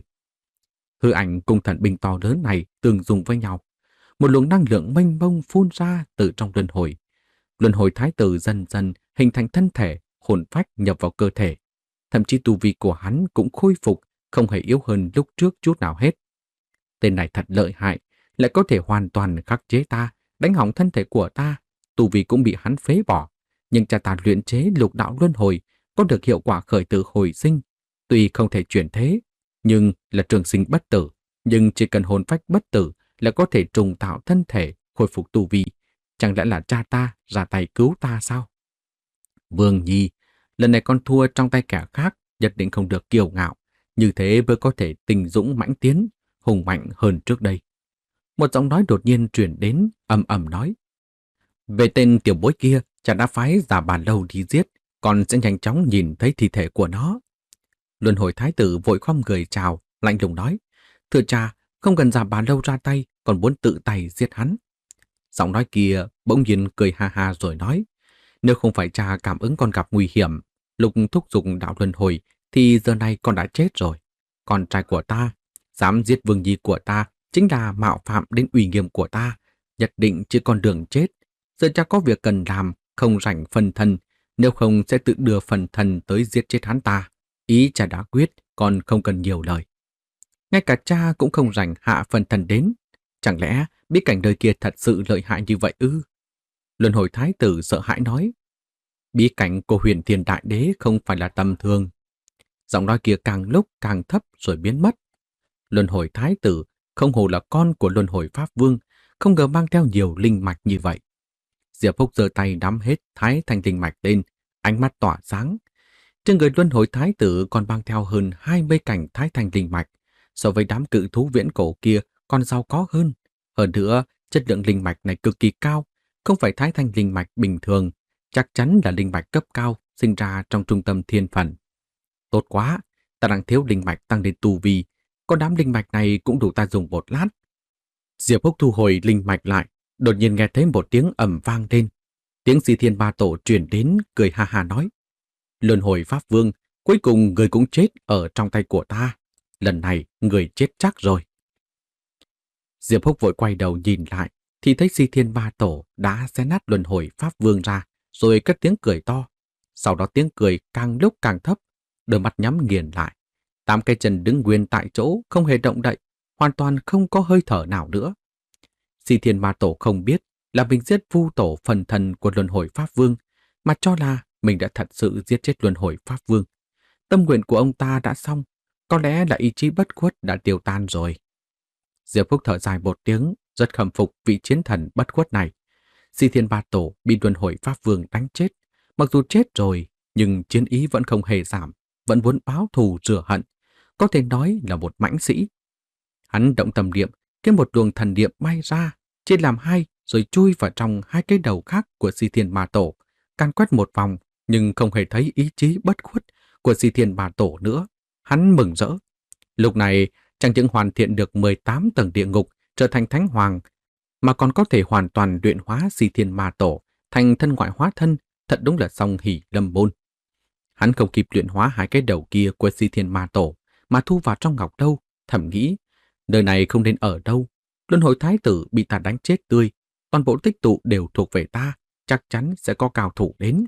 Hư ảnh cùng thần binh to lớn này tương dung với nhau. Một luồng năng lượng mênh mông phun ra từ trong luân hồi. Luân hồi thái tử dần dần hình thành thân thể, hồn phách nhập vào cơ thể. Thậm chí tu vi của hắn cũng khôi phục, không hề yếu hơn lúc trước chút nào hết. Tên này thật lợi hại, lại có thể hoàn toàn khắc chế ta, đánh hỏng thân thể của ta. Tu vi cũng bị hắn phế bỏ. Nhưng cha ta luyện chế lục đạo luân hồi có được hiệu quả khởi tử hồi sinh. Tuy không thể chuyển thế, nhưng là trường sinh bất tử. Nhưng chỉ cần hồn phách bất tử là có thể trùng tạo thân thể, khôi phục tu vi. Chẳng lẽ là cha ta ra tay cứu ta sao? Vương Nhi, lần này con thua trong tay kẻ khác, nhất định không được kiêu ngạo. Như thế mới có thể tình dũng mãnh tiến, hùng mạnh hơn trước đây. Một giọng nói đột nhiên truyền đến, ầm ầm nói. Về tên tiểu bối kia, cha đã phái Giả Bà Lâu đi giết, con sẽ nhanh chóng nhìn thấy thi thể của nó. Luân hồi thái tử vội khom người chào, lạnh lùng nói. Thưa cha, không cần Giả Bà Lâu ra tay, còn muốn tự tay giết hắn. Giọng nói kia bỗng nhiên cười ha ha rồi nói. Nếu không phải cha cảm ứng con gặp nguy hiểm, lúc thúc giục đạo luân hồi, thì giờ này con đã chết rồi. Con trai của ta, dám giết Vương Nhi của ta, chính là mạo phạm đến uy nghiêm của ta, nhất định chỉ còn đường chết. Giờ cha có việc cần làm, không rảnh phần thân, nếu không sẽ tự đưa phần thân tới giết chết hắn ta. Ý cha đã quyết, con không cần nhiều lời. Ngay cả cha cũng không rảnh hạ phần thân đến. Chẳng lẽ bí cảnh đời kia thật sự lợi hại như vậy ư? Luân hồi thái tử sợ hãi nói. Bí cảnh của Huyền Thiên Đại Đế không phải là tầm thường. Giọng nói kia càng lúc càng thấp rồi biến mất. Luân hồi thái tử không hồ là con của luân hồi pháp vương, không ngờ mang theo nhiều linh mạch như vậy. Diệp Húc giơ tay nắm hết thái thanh linh mạch lên, ánh mắt tỏa sáng. Trên người luân hồi thái tử còn mang theo hơn hai mươi cảnh thái thanh linh mạch, so với đám cự thú viễn cổ kia còn giàu có hơn. Hơn nữa, chất lượng linh mạch này cực kỳ cao, không phải thái thanh linh mạch bình thường, chắc chắn là linh mạch cấp cao sinh ra trong trung tâm thiên phần. Tốt quá, ta đang thiếu linh mạch tăng lên tu vi, có đám linh mạch này cũng đủ ta dùng một lát. Diệp Húc thu hồi linh mạch lại, đột nhiên nghe thấy một tiếng ầm vang lên. Tiếng Di Thiên Ba Tổ truyền đến, cười ha ha nói: Luân hồi Pháp Vương, cuối cùng người cũng chết ở trong tay của ta. Lần này người chết chắc rồi. Diệp Húc vội quay đầu nhìn lại, thì thấy Di Thiên Ba Tổ đã xé nát Luân hồi Pháp Vương ra, rồi cất tiếng cười to. Sau đó tiếng cười càng lúc càng thấp, đôi mắt nhắm nghiền lại. Tám cái chân đứng nguyên tại chỗ, không hề động đậy, hoàn toàn không có hơi thở nào nữa. Di Thiên Ma Tổ không biết là mình giết Vu Tổ phần thần của Luân hồi Pháp Vương, mà cho là mình đã thật sự giết chết Luân hồi Pháp Vương. Tâm nguyện của ông ta đã xong, có lẽ là ý chí bất khuất đã tiêu tan rồi. Diệp Húc thở dài một tiếng, rất khâm phục vị chiến thần bất khuất này. Di Thiên Ba Tổ bị Luân hồi Pháp Vương đánh chết, mặc dù chết rồi, nhưng chiến ý vẫn không hề giảm, vẫn muốn báo thù rửa hận, có thể nói là một mãnh sĩ. Hắn động tâm niệm, cái một luồng thần niệm bay ra, chia làm hai rồi chui vào trong hai cái đầu khác của Di Thiên Ma Tổ, càn quét một vòng nhưng không hề thấy ý chí bất khuất của Di Thiên Ma Tổ nữa. Hắn mừng rỡ. Lúc này, chẳng những hoàn thiện được mười tám tầng địa ngục trở thành thánh hoàng, mà còn có thể hoàn toàn luyện hóa Di Thiên Ma Tổ thành thân ngoại hóa thân, thật đúng là song hỷ lâm môn. Hắn không kịp luyện hóa hai cái đầu kia của Di Thiên Ma Tổ, mà thu vào trong ngọc đâu, thầm nghĩ, nơi này không nên ở đâu. Luân hồi thái tử bị ta đánh chết tươi, toàn bộ tích tụ đều thuộc về ta, chắc chắn sẽ có cao thủ đến.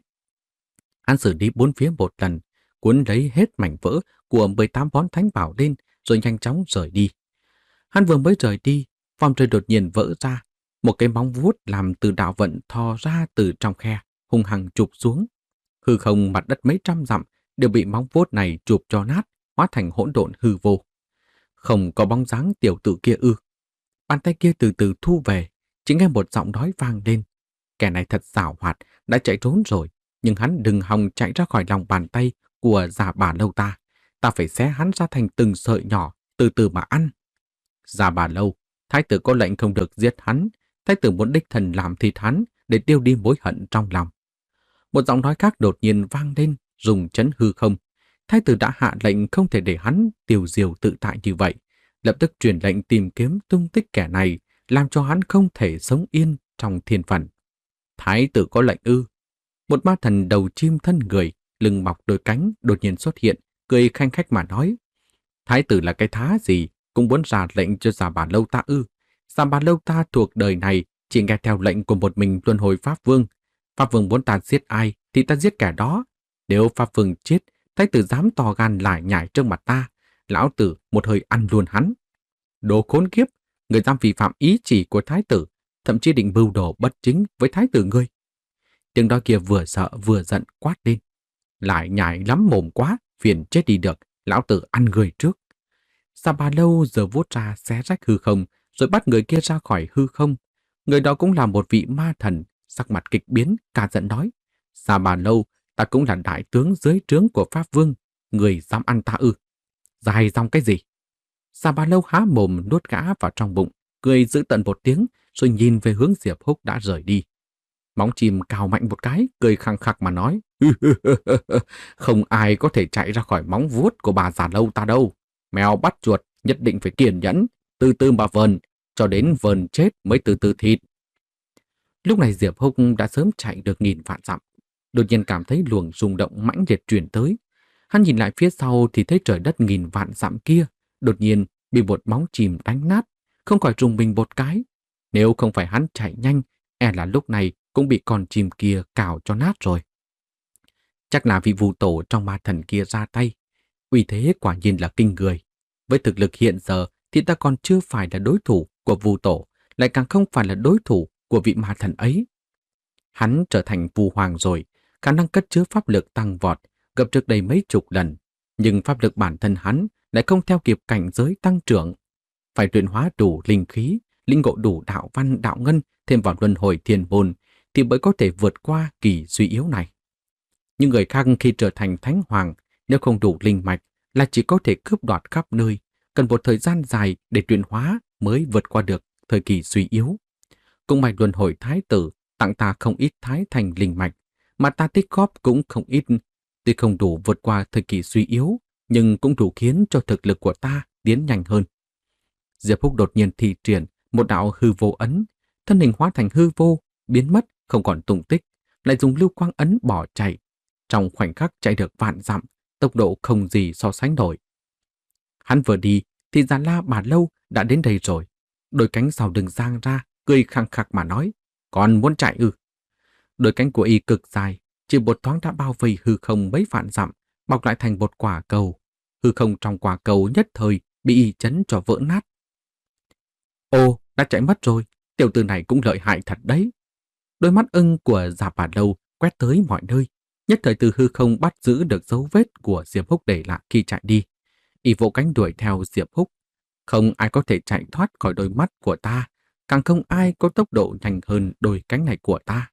Hắn xử lý bốn phía một lần, cuốn lấy hết mảnh vỡ của mười tám món thánh bảo lên, rồi nhanh chóng rời đi. Hắn vừa mới rời đi, vòng trời đột nhiên vỡ ra, một cái móng vuốt làm từ đạo vận thò ra từ trong khe, hung hăng chụp xuống. Hư không mặt đất mấy trăm dặm đều bị móng vuốt này chụp cho nát, hóa thành hỗn độn hư vô. Không có bóng dáng tiểu tử kia ư? Bàn tay kia từ từ thu về, chỉ nghe một giọng nói vang lên. Kẻ này thật giảo hoạt, đã chạy trốn rồi, nhưng hắn đừng hòng chạy ra khỏi lòng bàn tay của già bà lâu ta. Ta phải xé hắn ra thành từng sợi nhỏ, từ từ mà ăn. Già bà lâu, thái tử có lệnh không được giết hắn, thái tử muốn đích thần làm thịt hắn để tiêu đi mối hận trong lòng. Một giọng nói khác đột nhiên vang lên, rung chấn hư không. Thái tử đã hạ lệnh không thể để hắn tiêu diêu tự tại như vậy, lập tức truyền lệnh tìm kiếm tung tích kẻ này, làm cho hắn không thể sống yên trong thiên phận. Thái tử có lệnh ư? Một ma thần đầu chim thân người, lưng mọc đôi cánh đột nhiên xuất hiện, cười khanh khách mà nói: Thái tử là cái thá gì, cũng muốn ra lệnh cho già bà lâu ta ư? Già bà lâu ta thuộc đời này chỉ nghe theo lệnh của một mình Luân hồi Pháp Vương. Pháp Vương muốn ta giết ai thì ta giết kẻ đó. Nếu Pháp Vương chết, thái tử dám to gan lải nhải trước mặt ta, lão tử một hơi ăn luôn hắn. Đồ khốn kiếp, người dám vi phạm ý chỉ của thái tử, thậm chí định mưu đồ bất chính với thái tử ngươi. Tiếng đó kia vừa sợ vừa giận quát lên: Lại nhải lắm mồm quá, phiền chết đi được, lão tử ăn người trước. Sa Bà Lâu giờ vuốt ra xé rách hư không, rồi bắt người kia ra khỏi hư không. Người đó cũng là một vị ma thần, sắc mặt kịch biến, cả giận nói: Sa Bà Lâu, ta cũng là đại tướng dưới trướng của Pháp Vương, người dám ăn ta ư? Dài dòng cái gì? Sa Bà Lâu há mồm nuốt gã vào trong bụng, cười dữ tợn một tiếng, rồi nhìn về hướng Diệp Húc đã rời đi. Móng chim cào mạnh một cái, cười khăng khặc mà nói: Không ai có thể chạy ra khỏi móng vuốt của bà già lâu ta đâu. Mèo bắt chuột nhất định phải kiên nhẫn, từ từ mà vờn, cho đến vờn chết mới từ từ thịt. Lúc này Diệp Húc đã sớm chạy được nghìn vạn dặm, đột nhiên cảm thấy luồng rung động mãnh liệt truyền tới. Hắn nhìn lại phía sau thì thấy trời đất nghìn vạn dặm kia đột nhiên bị một móng chim đánh nát, không khỏi rùng mình một cái. Nếu không phải hắn chạy nhanh, e là lúc này cũng bị con chim kia cào cho nát rồi. Chắc là vị Vu Tổ trong ma thần kia ra tay. Uy thế quả nhiên là kinh người. Với thực lực hiện giờ thì ta còn chưa phải là đối thủ của Vu Tổ, lại càng không phải là đối thủ của vị ma thần ấy. Hắn trở thành Vu Hoàng rồi, khả năng cất chứa pháp lực tăng vọt, gấp trước đây mấy chục lần, nhưng pháp lực bản thân hắn lại không theo kịp cảnh giới tăng trưởng. Phải luyện hóa đủ linh khí, linh ngộ đủ đạo văn đạo ngân thêm vào luân hồi thiên môn thì mới có thể vượt qua kỳ suy yếu này. Nhưng người khác khi trở thành thánh hoàng, nếu không đủ linh mạch là chỉ có thể cướp đoạt khắp nơi, cần một thời gian dài để luyện hóa mới vượt qua được thời kỳ suy yếu. Cũng may luân hồi thái tử tặng ta không ít thái thành linh mạch, mà ta tích góp cũng không ít, tuy không đủ vượt qua thời kỳ suy yếu, nhưng cũng đủ khiến cho thực lực của ta tiến nhanh hơn. Diệp Húc đột nhiên thi triển một đạo hư vô ấn, thân hình hóa thành hư vô, biến mất không còn tung tích, lại dùng lưu quang ấn bỏ chạy. Trong khoảnh khắc chạy được vạn dặm, tốc độ không gì so sánh nổi. Hắn vừa đi thì Già La Bà Lâu đã đến đây rồi. Đôi cánh sau lưng giang ra, cười khăng khặc mà nói, còn muốn chạy ư? Đôi cánh của y cực dài, chỉ một thoáng đã bao vây hư không mấy vạn dặm, bọc lại thành một quả cầu. Hư không trong quả cầu nhất thời bị y chấn cho vỡ nát. Ô, đã chạy mất rồi, tiểu tử này cũng lợi hại thật đấy. Đôi mắt ưng của Già Bà Lâu quét tới mọi nơi, nhất thời từ hư không bắt giữ được dấu vết của Diệp Húc để lại khi chạy đi. Y vỗ cánh đuổi theo Diệp Húc. Không ai có thể chạy thoát khỏi đôi mắt của ta, càng không ai có tốc độ nhanh hơn đôi cánh này của ta.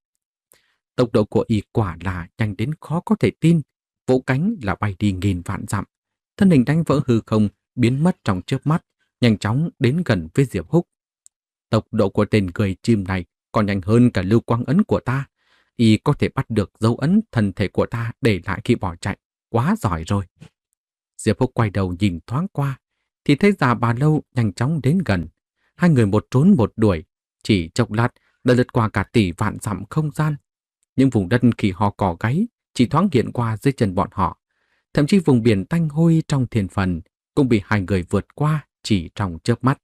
Tốc độ của y quả là nhanh đến khó có thể tin, vỗ cánh là bay đi nghìn vạn dặm. Thân hình đánh vỡ hư không, biến mất trong chớp mắt, nhanh chóng đến gần với Diệp Húc. Tốc độ của tên người chim này còn nhanh hơn cả lưu quang ấn của ta. Y có thể bắt được dấu ấn thân thể của ta để lại khi bỏ chạy. Quá giỏi rồi. Diệp Húc quay đầu nhìn thoáng qua, thì thấy Già Bà Lâu nhanh chóng đến gần. Hai người một trốn một đuổi, chỉ chốc lát đã lướt qua cả tỷ vạn dặm không gian. Những vùng đất khi họ cỏ gáy chỉ thoáng hiện qua dưới chân bọn họ. Thậm chí vùng biển tanh hôi trong thiên phần cũng bị hai người vượt qua chỉ trong chớp mắt.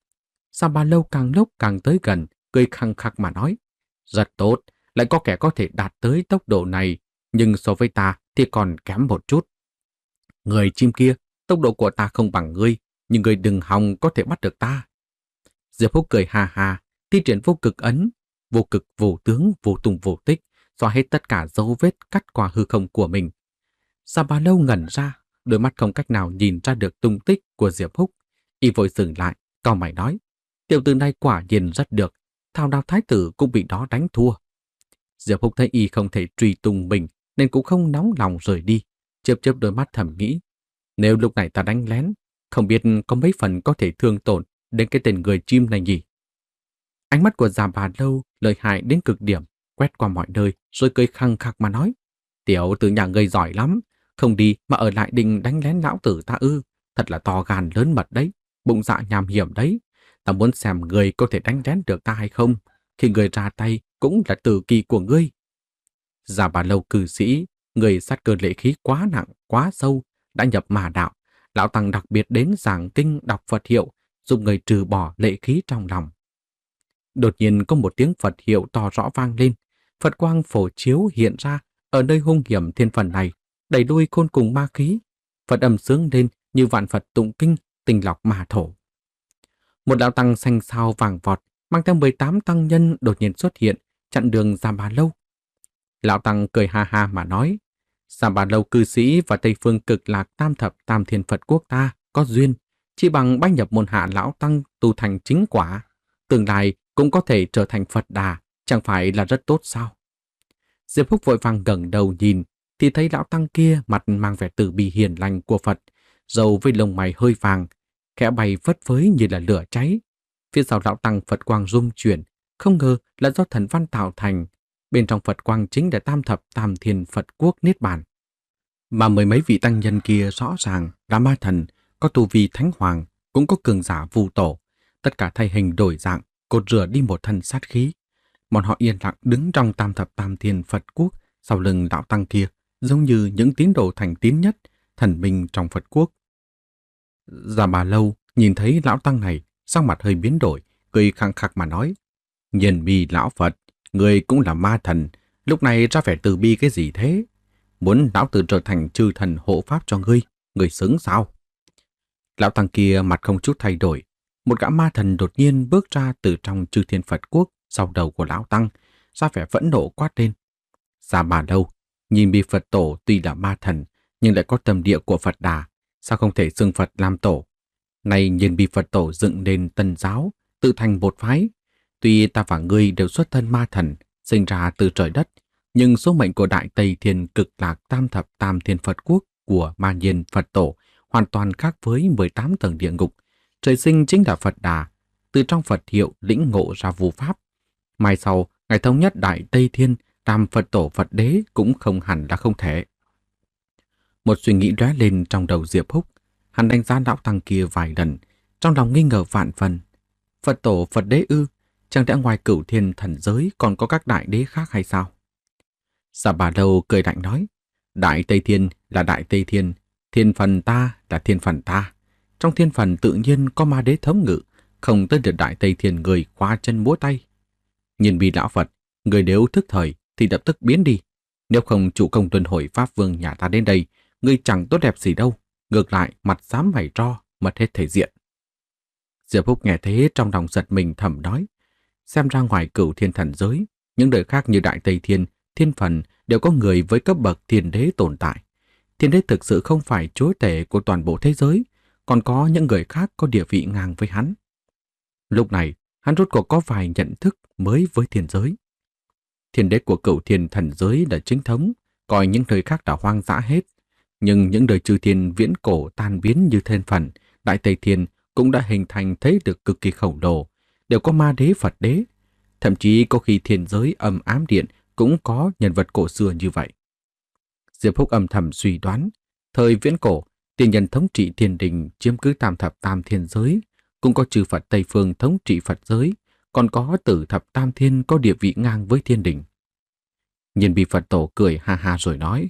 Già Bà Lâu càng lúc càng tới gần, cười khăng khặc mà nói, rất tốt, lại có kẻ có thể đạt tới tốc độ này, nhưng so với ta thì còn kém một chút. Người chim kia, tốc độ của ta không bằng ngươi, nhưng ngươi đừng hòng có thể bắt được ta. Diệp Húc cười hà hà, thi triển vô cực ấn, vô cực vô tướng vô tung vô tích, xóa hết tất cả dấu vết cắt qua hư không của mình. Già Bà Lâu ngẩn ra, đôi mắt không cách nào nhìn ra được tung tích của Diệp Húc. Y vội dừng lại, cau mày nói, tiểu tử này quả nhiên rất được, thảo nào thái tử cũng bị đó đánh thua. Diệp Húc thấy y không thể truy tung mình nên cũng không nóng lòng rời đi, chớp chớp đôi mắt thầm nghĩ, nếu lúc này ta đánh lén, không biết có mấy phần có thể thương tổn đến cái tên người chim này nhỉ. Ánh mắt của Già Bà Lâu lợi hại đến cực điểm, quét qua mọi nơi rồi cười khăng khặc mà nói, tiểu tử nhà ngươi giỏi lắm, không đi mà ở lại định đánh lén lão tử ta ư, thật là to gan lớn mật đấy, bụng dạ nham hiểm đấy. Ta muốn xem người có thể đánh lén được ta hay không, khi người ra tay cũng là tử kỳ của ngươi. Già Bà Lâu cư sĩ, người sát cơ lệ khí quá nặng, quá sâu, đã nhập mà đạo. Lão Tăng đặc biệt đến giảng kinh đọc Phật hiệu, giúp người trừ bỏ lệ khí trong lòng. Đột nhiên có một tiếng Phật hiệu to rõ vang lên, Phật quang phổ chiếu hiện ra ở nơi hung hiểm thiên phần này, đẩy đuôi khôn cùng ma khí. Phật âm sướng lên như vạn Phật tụng kinh, tinh lọc mà thổ. Một đạo tăng xanh sao vàng vọt, mang theo mười tám tăng nhân đột nhiên xuất hiện, chặn đường Già Bà Lâu. Lão Tăng cười ha ha mà nói, Già Bà Lâu cư sĩ và Tây Phương Cực Lạc Tam Thập Tam Thiên Phật Quốc ta có duyên, chỉ bằng bái nhập môn hạ Lão Tăng tu thành chính quả, tương lai cũng có thể trở thành Phật Đà, chẳng phải là rất tốt sao? Diệp Húc vội vàng ngẩng đầu nhìn, thì thấy Lão Tăng kia mặt mang vẻ từ bi hiền lành của Phật, râu với lông mày hơi vàng, khẽ bay phất phới như là lửa cháy. Phía sau Lão Tăng Phật quang rung chuyển, không ngờ là do thần văn tạo thành. Bên trong Phật quang chính là Tam Thập Tam Thiên Phật Quốc Niết Bàn. Mà mười mấy vị tăng nhân kia rõ ràng là ma thần, có tu vi thánh hoàng, cũng có cường giả vu tổ, tất cả thay hình đổi dạng, cột rửa đi một thân sát khí. Bọn họ yên lặng đứng trong Tam Thập Tam Thiên Phật Quốc, sau lưng Đạo Tăng kia, giống như những tín đồ thành tín nhất, thần minh trong Phật Quốc. Già Bà Lâu nhìn thấy Lão Tăng này, sắc mặt hơi biến đổi, cười khăng khặc mà nói, Nhân bi Lão Phật, người cũng là ma thần, lúc này ra vẻ từ bi cái gì thế? Muốn lão tử trở thành chư thần hộ pháp cho ngươi, ngươi xứng sao? Lão Tăng kia mặt không chút thay đổi, một gã ma thần đột nhiên bước ra từ trong chư thiên Phật Quốc sau đầu của Lão Tăng, ra vẻ phẫn nộ quát lên. Già Bà Lâu, Nhìn bị Phật tổ tuy là ma thần, nhưng lại có tâm địa của Phật Đà, sao không thể xưng Phật làm tổ? Này nhìn bị Phật tổ dựng nên tân giáo, tự thành một phái. Tuy ta và ngươi đều xuất thân ma thần, sinh ra từ trời đất, nhưng số mệnh của Đại Tây Thiên Cực Lạc Tam Thập Tam Thiên Phật Quốc của Ma Nhiên Phật Tổ hoàn toàn khác với mười tám tầng địa ngục. Trời sinh chính là Phật Đà, từ trong Phật hiệu lĩnh ngộ ra vô pháp. Mai sau, ngày thống nhất Đại Tây Thiên, làm Phật Tổ Phật Đế cũng không hẳn là không thể. Một suy nghĩ lóe lên trong đầu Diệp Húc, hắn đánh giá lão tăng kia vài lần, trong lòng nghi ngờ vạn phần. Phật Tổ Phật Đế ư, chẳng lẽ ngoài Cửu Thiên thần giới còn có các đại đế khác hay sao? Sa Bà Lâu cười lạnh nói, Đại Tây Thiên là Đại Tây Thiên, thiên phần ta là thiên phần ta. Trong thiên phần tự nhiên có ma đế thống ngự, không tới được Đại Tây Thiên người khoa chân múa tay. Nhìn bị lão Phật, người nếu thức thời thì lập tức biến đi. Nếu không chủ công tuần hồi Pháp Vương nhà ta đến đây, ngươi chẳng tốt đẹp gì đâu. Ngược lại mặt xám mày tro, mất hết thể diện. Diệp Húc nghe thế trong lòng giật mình thầm nói, xem ra ngoài Cửu Thiên thần giới, những đời khác như Đại Tây Thiên, thiên phần đều có người với cấp bậc thiên đế tồn tại. Thiên đế thực sự không phải chúa tể của toàn bộ thế giới, còn có những người khác có địa vị ngang với hắn. Lúc này, hắn rốt cuộc có vài nhận thức mới với thiên giới. Thiên đế của Cửu Thiên thần giới là chính thống, coi những nơi khác đã hoang dã hết. Nhưng những đời chư thiên viễn cổ tan biến như thiên phần, Đại Tây Thiên cũng đã hình thành thế lực cực kỳ khổng lồ, đều có ma đế Phật đế. Thậm chí có khi thiên giới âm ám điện cũng có nhân vật cổ xưa như vậy. Diệp Húc âm thầm suy đoán, thời viễn cổ, tiên nhân thống trị thiên đình chiếm cứ tam thập tam thiên giới, cũng có chư Phật Tây Phương thống trị Phật giới, còn có tử thập tam thiên có địa vị ngang với thiên đình. Nhìn bị Phật tổ cười ha ha rồi nói,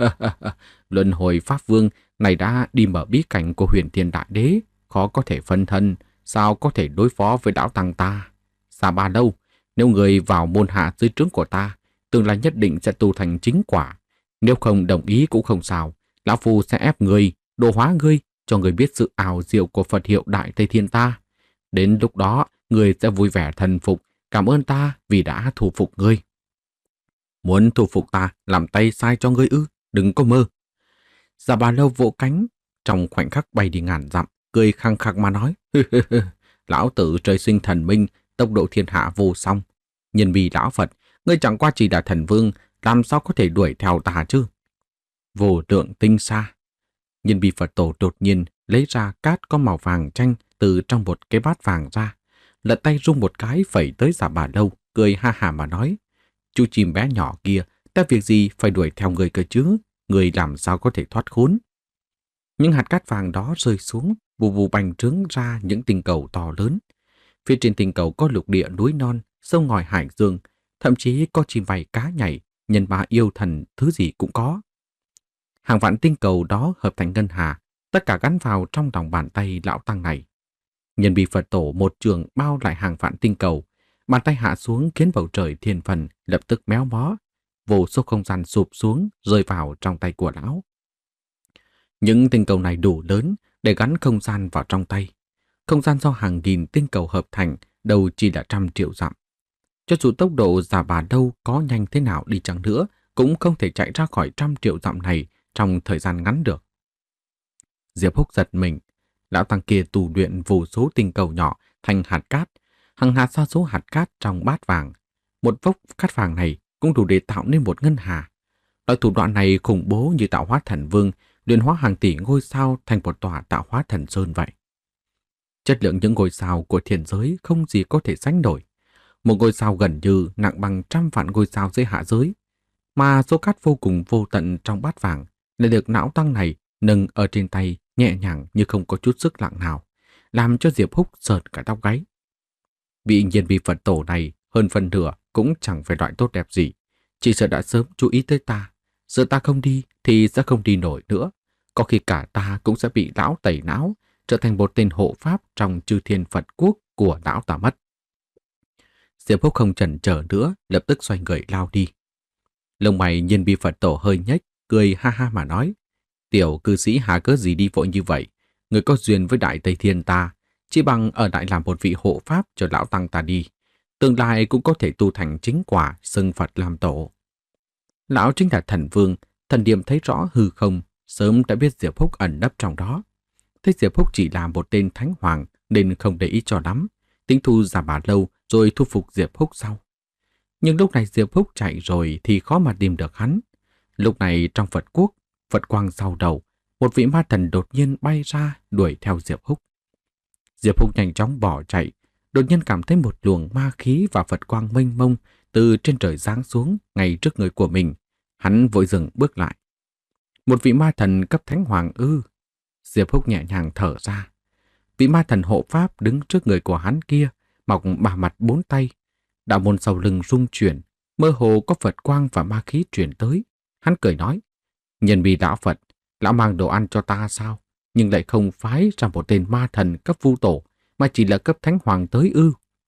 luân hồi Pháp Vương này đã đi mở bí cảnh của huyền thiên đại đế, khó có thể phân thân, sao có thể đối phó với đạo tăng ta. Sa Ba Lâu, nếu người vào môn hạ dưới trướng của ta, tương lai nhất định sẽ tu thành chính quả. Nếu không đồng ý cũng không sao, lão phu sẽ ép người, độ hóa ngươi, cho người biết sự ảo diệu của Phật hiệu Đại Tây Thiên ta. Đến lúc đó, người sẽ vui vẻ thần phục, cảm ơn ta vì đã thu phục ngươi. Muốn thu phục ta, làm tay sai cho ngươi ư, đừng có mơ. Sa Ba Lâu vỗ cánh, trong khoảnh khắc bay đi ngàn dặm, cười khăng khăng mà nói, lão tử trời sinh thần minh, tốc độ thiên hạ vô song. Nhân vì lão Phật, ngươi chẳng qua chỉ là thần vương, làm sao có thể đuổi theo ta chứ? Vô lượng tinh xa. Nhân vì Phật tổ đột nhiên lấy ra cát có màu vàng chanh từ trong một cái bát vàng ra, lật tay rung một cái phẩy tới Sa Bà Lâu, cười ha hả mà nói, chú chim bé nhỏ kia, ta việc gì phải đuổi theo người cơ chứ? Người làm sao có thể thoát khốn? Những hạt cát vàng đó rơi xuống, vù vù bành trướng ra những tinh cầu to lớn. Phía trên tinh cầu có lục địa núi non, sông ngòi hải dương, thậm chí có chim bay cá nhảy, nhân ma yêu thần, thứ gì cũng có. Hàng vạn tinh cầu đó hợp thành ngân hà, tất cả gắn vào trong lòng bàn tay lão tăng này. Nhân bị Phật tổ một trường bao lại hàng vạn tinh cầu, bàn tay hạ xuống khiến bầu trời thiên phần lập tức méo mó, vô số không gian sụp xuống rơi vào trong tay của lão. Những tinh cầu này đủ lớn để gắn không gian vào trong tay. Không gian do hàng nghìn tinh cầu hợp thành, đâu chỉ là trăm triệu dặm. Cho dù tốc độ Sa Bà Lâu có nhanh thế nào đi chăng nữa, cũng không thể chạy ra khỏi trăm triệu dặm này trong thời gian ngắn được. Diệp Húc giật mình, lão tăng kia tu luyện vô số tinh cầu nhỏ thành hạt cát, hằng hạt sa số hạt cát trong bát vàng. Một vốc cát vàng này cũng đủ để tạo nên một ngân hà. Loại thủ đoạn này khủng bố như tạo hóa thần vương, luyện hóa hàng tỷ ngôi sao thành một tòa tạo hóa thần sơn vậy. Chất lượng những ngôi sao của thiên giới không gì có thể sánh nổi. Một ngôi sao gần như nặng bằng trăm vạn ngôi sao dưới hạ giới, mà số cát vô cùng vô tận trong bát vàng lại được não tăng này nâng ở trên tay nhẹ nhàng như không có chút sức nặng nào, làm cho Diệp Húc sợt cả tóc gáy. Vị nhiên vị Phật tổ này hơn phần nửa cũng chẳng phải loại tốt đẹp gì, chỉ sợ đã sớm chú ý tới ta, sợ ta không đi thì sẽ không đi nổi nữa, có khi cả ta cũng sẽ bị lão tẩy não, trở thành một tên hộ pháp trong chư thiên Phật quốc của lão ta mất. Diệp Húc không chần chờ nữa, lập tức xoay người lao đi. Lông mày nhiên bị Phật tổ hơi nhếch, cười ha ha mà nói, tiểu cư sĩ hà cớ gì đi vội như vậy, người có duyên với Đại Tây Thiên ta, chỉ bằng ở lại làm một vị hộ pháp cho lão tăng ta đi, tương lai cũng có thể tu thành chính quả xưng Phật làm tổ. Lão chính là thần vương, thần điềm thấy rõ hư không, sớm đã biết Diệp Húc ẩn nấp trong đó. Thấy Diệp Húc chỉ là một tên thánh hoàng nên không để ý cho lắm, tính thu Già Bà Lâu rồi thu phục Diệp Húc sau. Nhưng lúc này Diệp Húc chạy rồi thì khó mà tìm được hắn. Lúc này trong Phật quốc, Phật quang sau đầu, một vị ma thần đột nhiên bay ra đuổi theo Diệp Húc. Diệp Húc nhanh chóng bỏ chạy, đột nhiên cảm thấy một luồng ma khí và Phật quang mênh mông từ trên trời giáng xuống ngay trước người của mình. Hắn vội dừng bước lại. Một vị ma thần cấp thánh hoàng ư? Diệp Húc nhẹ nhàng thở ra. Vị ma thần hộ pháp đứng trước người của hắn kia, mọc ba mặt bốn tay. Đạo môn sau lưng rung chuyển, mơ hồ có Phật quang và ma khí chuyển tới. Hắn cười nói, nhân vì đạo Phật, lão mang đồ ăn cho ta sao? Nhưng lại không phái ra một tên ma thần cấp vu tổ, mà chỉ là cấp thánh hoàng tới ư?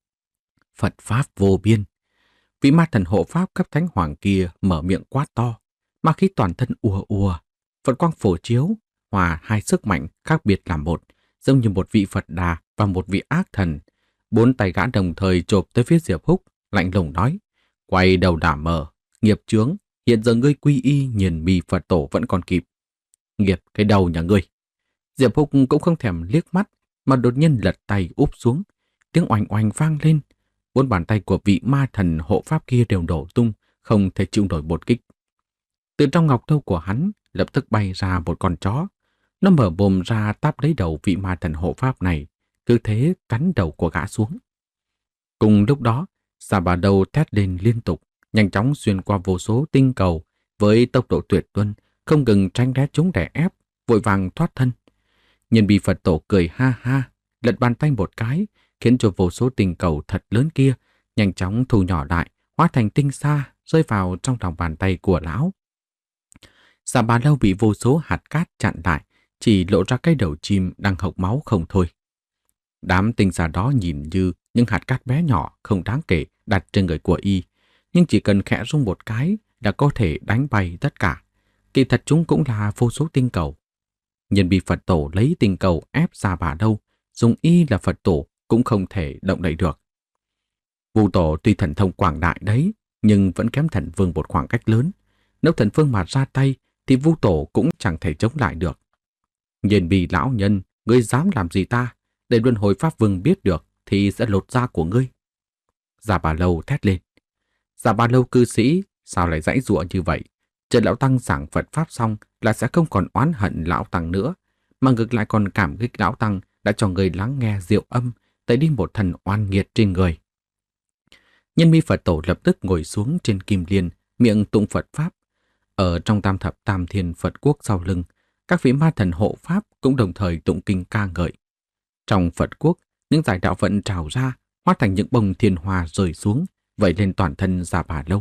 Phật pháp vô biên. Vị ma thần hộ pháp cấp thánh hoàng kia mở miệng quát to, ma khí toàn thân ùa ùa, Phật quang phổ chiếu, hòa hai sức mạnh khác biệt làm một, giống như một vị Phật Đà và một vị ác thần. Bốn tay gã đồng thời chộp tới phía Diệp Húc, lạnh lùng nói, quay đầu đả mờ, nghiệp chướng, hiện giờ ngươi quy y nhìn mi Phật tổ vẫn còn kịp. Nghiệp cái đầu nhà ngươi. Diệp Húc cũng không thèm liếc mắt, mà đột nhiên lật tay úp xuống, tiếng oanh oanh vang lên. Bốn bàn tay của vị ma thần hộ pháp kia đều đổ tung, không thể chịu nổi một kích. Từ trong ngọc thâu của hắn lập tức bay ra một con chó. Nó mở mồm ra táp lấy đầu vị ma thần hộ pháp này, cứ thế cắn đầu của gã xuống. Cùng lúc đó, Già Bà Đầu thét lên liên tục, nhanh chóng xuyên qua vô số tinh cầu với tốc độ tuyệt luân, không ngừng tranh né chúng đè ép, vội vàng thoát thân. Nhân bị Phật tổ cười ha ha, lật bàn tay một cái, khiến cho vô số tinh cầu thật lớn kia nhanh chóng thu nhỏ lại, hóa thành tinh sa rơi vào trong lòng bàn tay của lão. Già Bà Lâu bị vô số hạt cát chặn lại, chỉ lộ ra cái đầu chim đang hộc máu không thôi. Đám tinh sa đó nhìn như những hạt cát bé nhỏ không đáng kể đặt trên người của y, nhưng chỉ cần khẽ rung một cái là có thể đánh bay tất cả. Kỳ thật chúng cũng là vô số tinh cầu. Nhân bị Phật tổ lấy tinh cầu ép Già Bà Lâu, dùng y là Phật tổ cũng không thể động đậy được. Vu tổ tuy thần thông quảng đại đấy, nhưng vẫn kém thần vương một khoảng cách lớn. Nếu thần vương mà ra tay thì Vu tổ cũng chẳng thể chống lại được. Nhiên bị lão nhân, ngươi dám làm gì ta? Để luân hồi pháp vương biết được thì sẽ lột da của ngươi. Già Bà Lâu thét lên. Già Bà Lâu cư sĩ, sao lại giãy giụa như vậy? Chờ lão tăng giảng Phật pháp xong là sẽ không còn oán hận lão tăng nữa, mà ngược lại còn cảm kích lão tăng đã cho người lắng nghe diệu âm, tẩy đi một thần oan nghiệt trên người. Nhân mi Phật tổ lập tức ngồi xuống trên kim liên, miệng tụng Phật pháp. Ở trong tam thập tam thiên Phật quốc sau lưng, các vị ma thần hộ pháp cũng đồng thời tụng kinh ca ngợi. Trong Phật quốc, những giải đạo vận trào ra, hóa thành những bông thiên hoa rơi xuống, vẩy lên toàn thân Già Bà Lâu.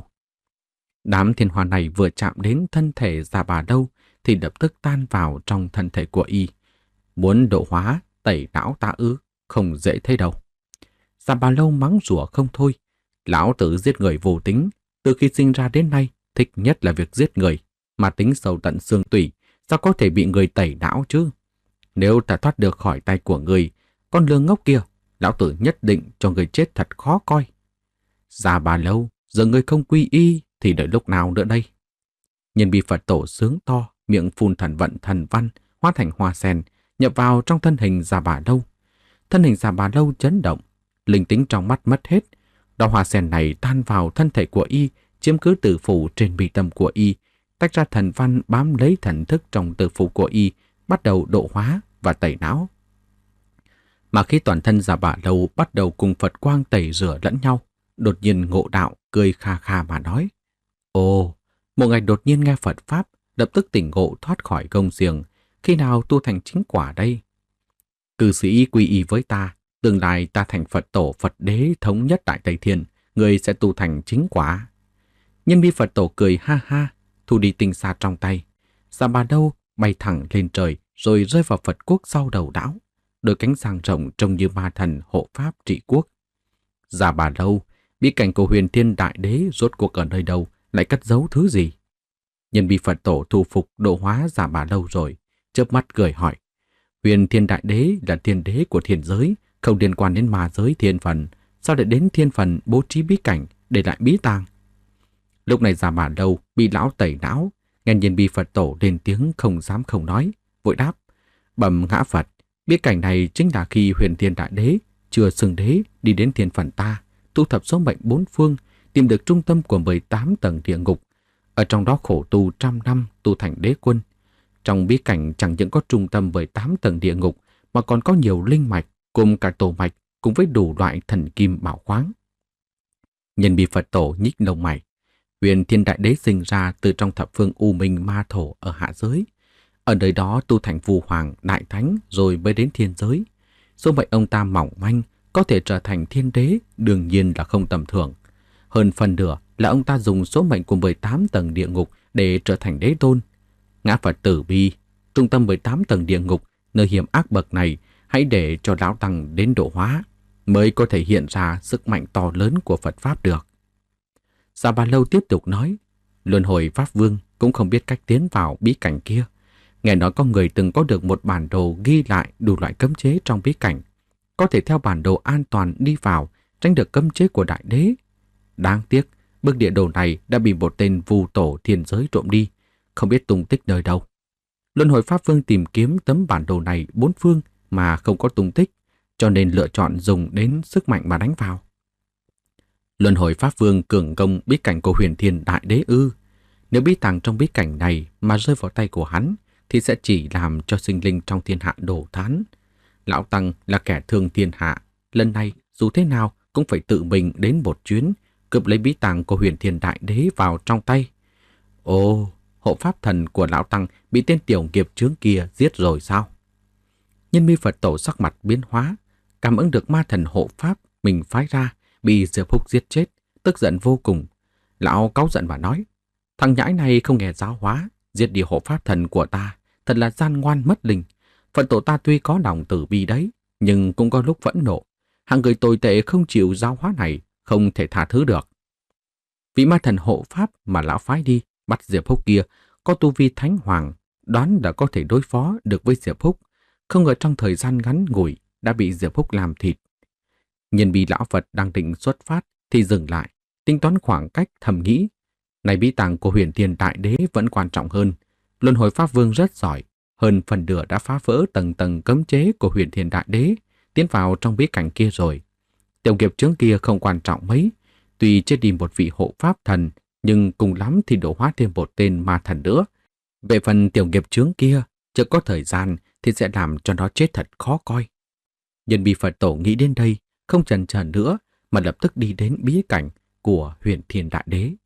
Đám thiên hoa này vừa chạm đến thân thể Già Bà Lâu thì lập tức tan vào trong thân thể của y. Muốn độ hóa, tẩy não ta ư, không dễ thế đâu. Già Bà Lâu mắng rủa không thôi. Lão tử giết người vô tính, từ khi sinh ra đến nay, thích nhất là việc giết người, mà tính sâu tận xương tủy, sao có thể bị người tẩy não chứ? Nếu ta thoát được khỏi tay của người, con lừa ngốc kia, lão tử nhất định cho người chết thật khó coi. Già Bà Lâu, giờ người không quy y thì đợi lúc nào nữa đây? Nhân bị Phật tổ sướng to, miệng phun thần vận thần văn, hóa thành hoa sen, nhập vào trong thân hình Già Bà Lâu. Thân hình Già Bà Lâu chấn động, linh tính trong mắt mất hết. Đóa hoa sen này tan vào thân thể của y, chiếm cứ tử phủ trên mi tâm của y, tách ra thần văn bám lấy thần thức trong tử phủ của y, bắt đầu độ hóa và tẩy não. Mà khi toàn thân Già Bà Lâu bắt đầu cùng Phật quang tẩy rửa lẫn nhau, đột nhiên Ngộ Đạo cười kha kha mà nói: Ồ, một ngày đột nhiên nghe Phật pháp, lập tức tỉnh ngộ thoát khỏi gông xiềng, khi nào tu thành chính quả đây? Cư sĩ quy y với ta, tương lai ta thành Phật tổ Phật đế thống nhất tại Tây Thiên, người sẽ tu thành chính quả. Nhân bi Phật tổ cười ha ha, thu đi tinh sa trong tay. Già Bà Lâu bay thẳng lên trời rồi rơi vào Phật quốc sau đầu đảo, đôi cánh sang rộng trông như ma thần hộ pháp trị quốc. Già Bà Lâu, bí cảnh của Huyền Thiên Đại Đế rốt cuộc ở nơi đâu, lại cất giấu thứ gì? Nhân bi Phật tổ thu phục độ hóa Già Bà Lâu rồi, chớp mắt cười hỏi: Huyền Thiên Đại Đế là thiên đế của thiên giới, không liên quan đến ma giới thiên phần, sao lại đến thiên phần bố trí bí cảnh để lại bí tàng? Lúc này Già Bà Lâu bị lão tẩy não, nghe Nhiên Bi Phật Tổ lên tiếng không dám không nói, vội đáp: Bẩm ngã Phật, biết cảnh này chính là khi Huyền Thiên Đại Đế chưa xưng đế đi đến thiên phần ta, tu thập số mệnh bốn phương, tìm được trung tâm của mười tám tầng địa ngục, ở trong đó khổ tu trăm năm tu thành đế quân. Trong bí cảnh chẳng những có trung tâm mười tám tầng địa ngục mà còn có nhiều linh mạch cùng cả tổ mạch cùng với đủ loại thần kim bảo khoáng. Nhân Bi Phật Tổ nhích lông mày. Huyền Thiên Đại Đế sinh ra từ trong thập phương U Minh Ma Thổ ở hạ giới. Ở nơi đó tu thành Vu Hoàng, Đại Thánh rồi mới đến thiên giới. Số mệnh ông ta mỏng manh, có thể trở thành thiên đế đương nhiên là không tầm thường. Hơn phần nửa là ông ta dùng số mệnh của mười tám tầng địa ngục để trở thành đế tôn. Ngã Phật tử bi, trung tâm mười tám tầng địa ngục, nơi hiểm ác bậc này, hãy để cho lão tăng đến độ hóa, mới có thể hiện ra sức mạnh to lớn của Phật Pháp được. Già Bà Lâu tiếp tục nói, Luân Hồi Pháp Vương cũng không biết cách tiến vào bí cảnh kia. Nghe nói có người từng có được một bản đồ ghi lại đủ loại cấm chế trong bí cảnh, có thể theo bản đồ an toàn đi vào, tránh được cấm chế của Đại Đế. Đáng tiếc, bức địa đồ này đã bị một tên vu tổ thiên giới trộm đi, không biết tung tích nơi đâu. Luân Hồi Pháp Vương tìm kiếm tấm bản đồ này bốn phương mà không có tung tích, cho nên lựa chọn dùng đến sức mạnh mà đánh vào. Luân Hồi Pháp Vương cường công bí cảnh của Huyền Thiên Đại Đế ư? Nếu bí tàng trong bí cảnh này mà rơi vào tay của hắn, thì sẽ chỉ làm cho sinh linh trong thiên hạ đổ thán. Lão Tăng là kẻ thương thiên hạ, lần này dù thế nào cũng phải tự mình đến một chuyến, cướp lấy bí tàng của Huyền Thiên Đại Đế vào trong tay. Ồ, hộ pháp thần của Lão Tăng bị tên tiểu nghiệp chướng kia giết rồi sao? Nhân Mi Phật Tổ sắc mặt biến hóa, cảm ứng được ma thần hộ pháp mình phái ra bị Diệp Húc giết chết, tức giận vô cùng. Lão cáu giận và nói, thằng nhãi này không nghe giáo hóa, giết đi hộ pháp thần của ta, thật là gian ngoan mất linh. Phật Tổ ta tuy có lòng từ bi đấy, nhưng cũng có lúc phẫn nộ. Hạng người tồi tệ không chịu giáo hóa này không thể tha thứ được. Vị ma thần hộ pháp mà lão phái đi bắt Diệp Húc kia có tu vi thánh hoàng, đoán đã có thể đối phó được với Diệp Húc, không ngờ trong thời gian ngắn ngủi đã bị Diệp Húc làm thịt. Nhân Bi lão Phật đang định xuất phát thì dừng lại, tính toán khoảng cách thầm nghĩ, này bí tàng của Huyền Thiên Đại Đế vẫn quan trọng hơn. Luân Hồi Pháp Vương rất giỏi, hơn phần nửa đã phá vỡ tầng tầng cấm chế của Huyền Thiên Đại Đế, tiến vào trong bí cảnh kia rồi. Tiểu nghiệp chướng kia không quan trọng mấy, tuy chết đi một vị hộ pháp thần, nhưng cùng lắm thì đổ hóa thêm một tên ma thần nữa. Về phần tiểu nghiệp chướng kia, chưa có thời gian thì sẽ làm cho nó chết thật khó coi. Nhân Bi Phật Tổ nghĩ đến đây, không chần chờ nữa mà lập tức đi đến bí cảnh của Huyền Thiên Đại Đế.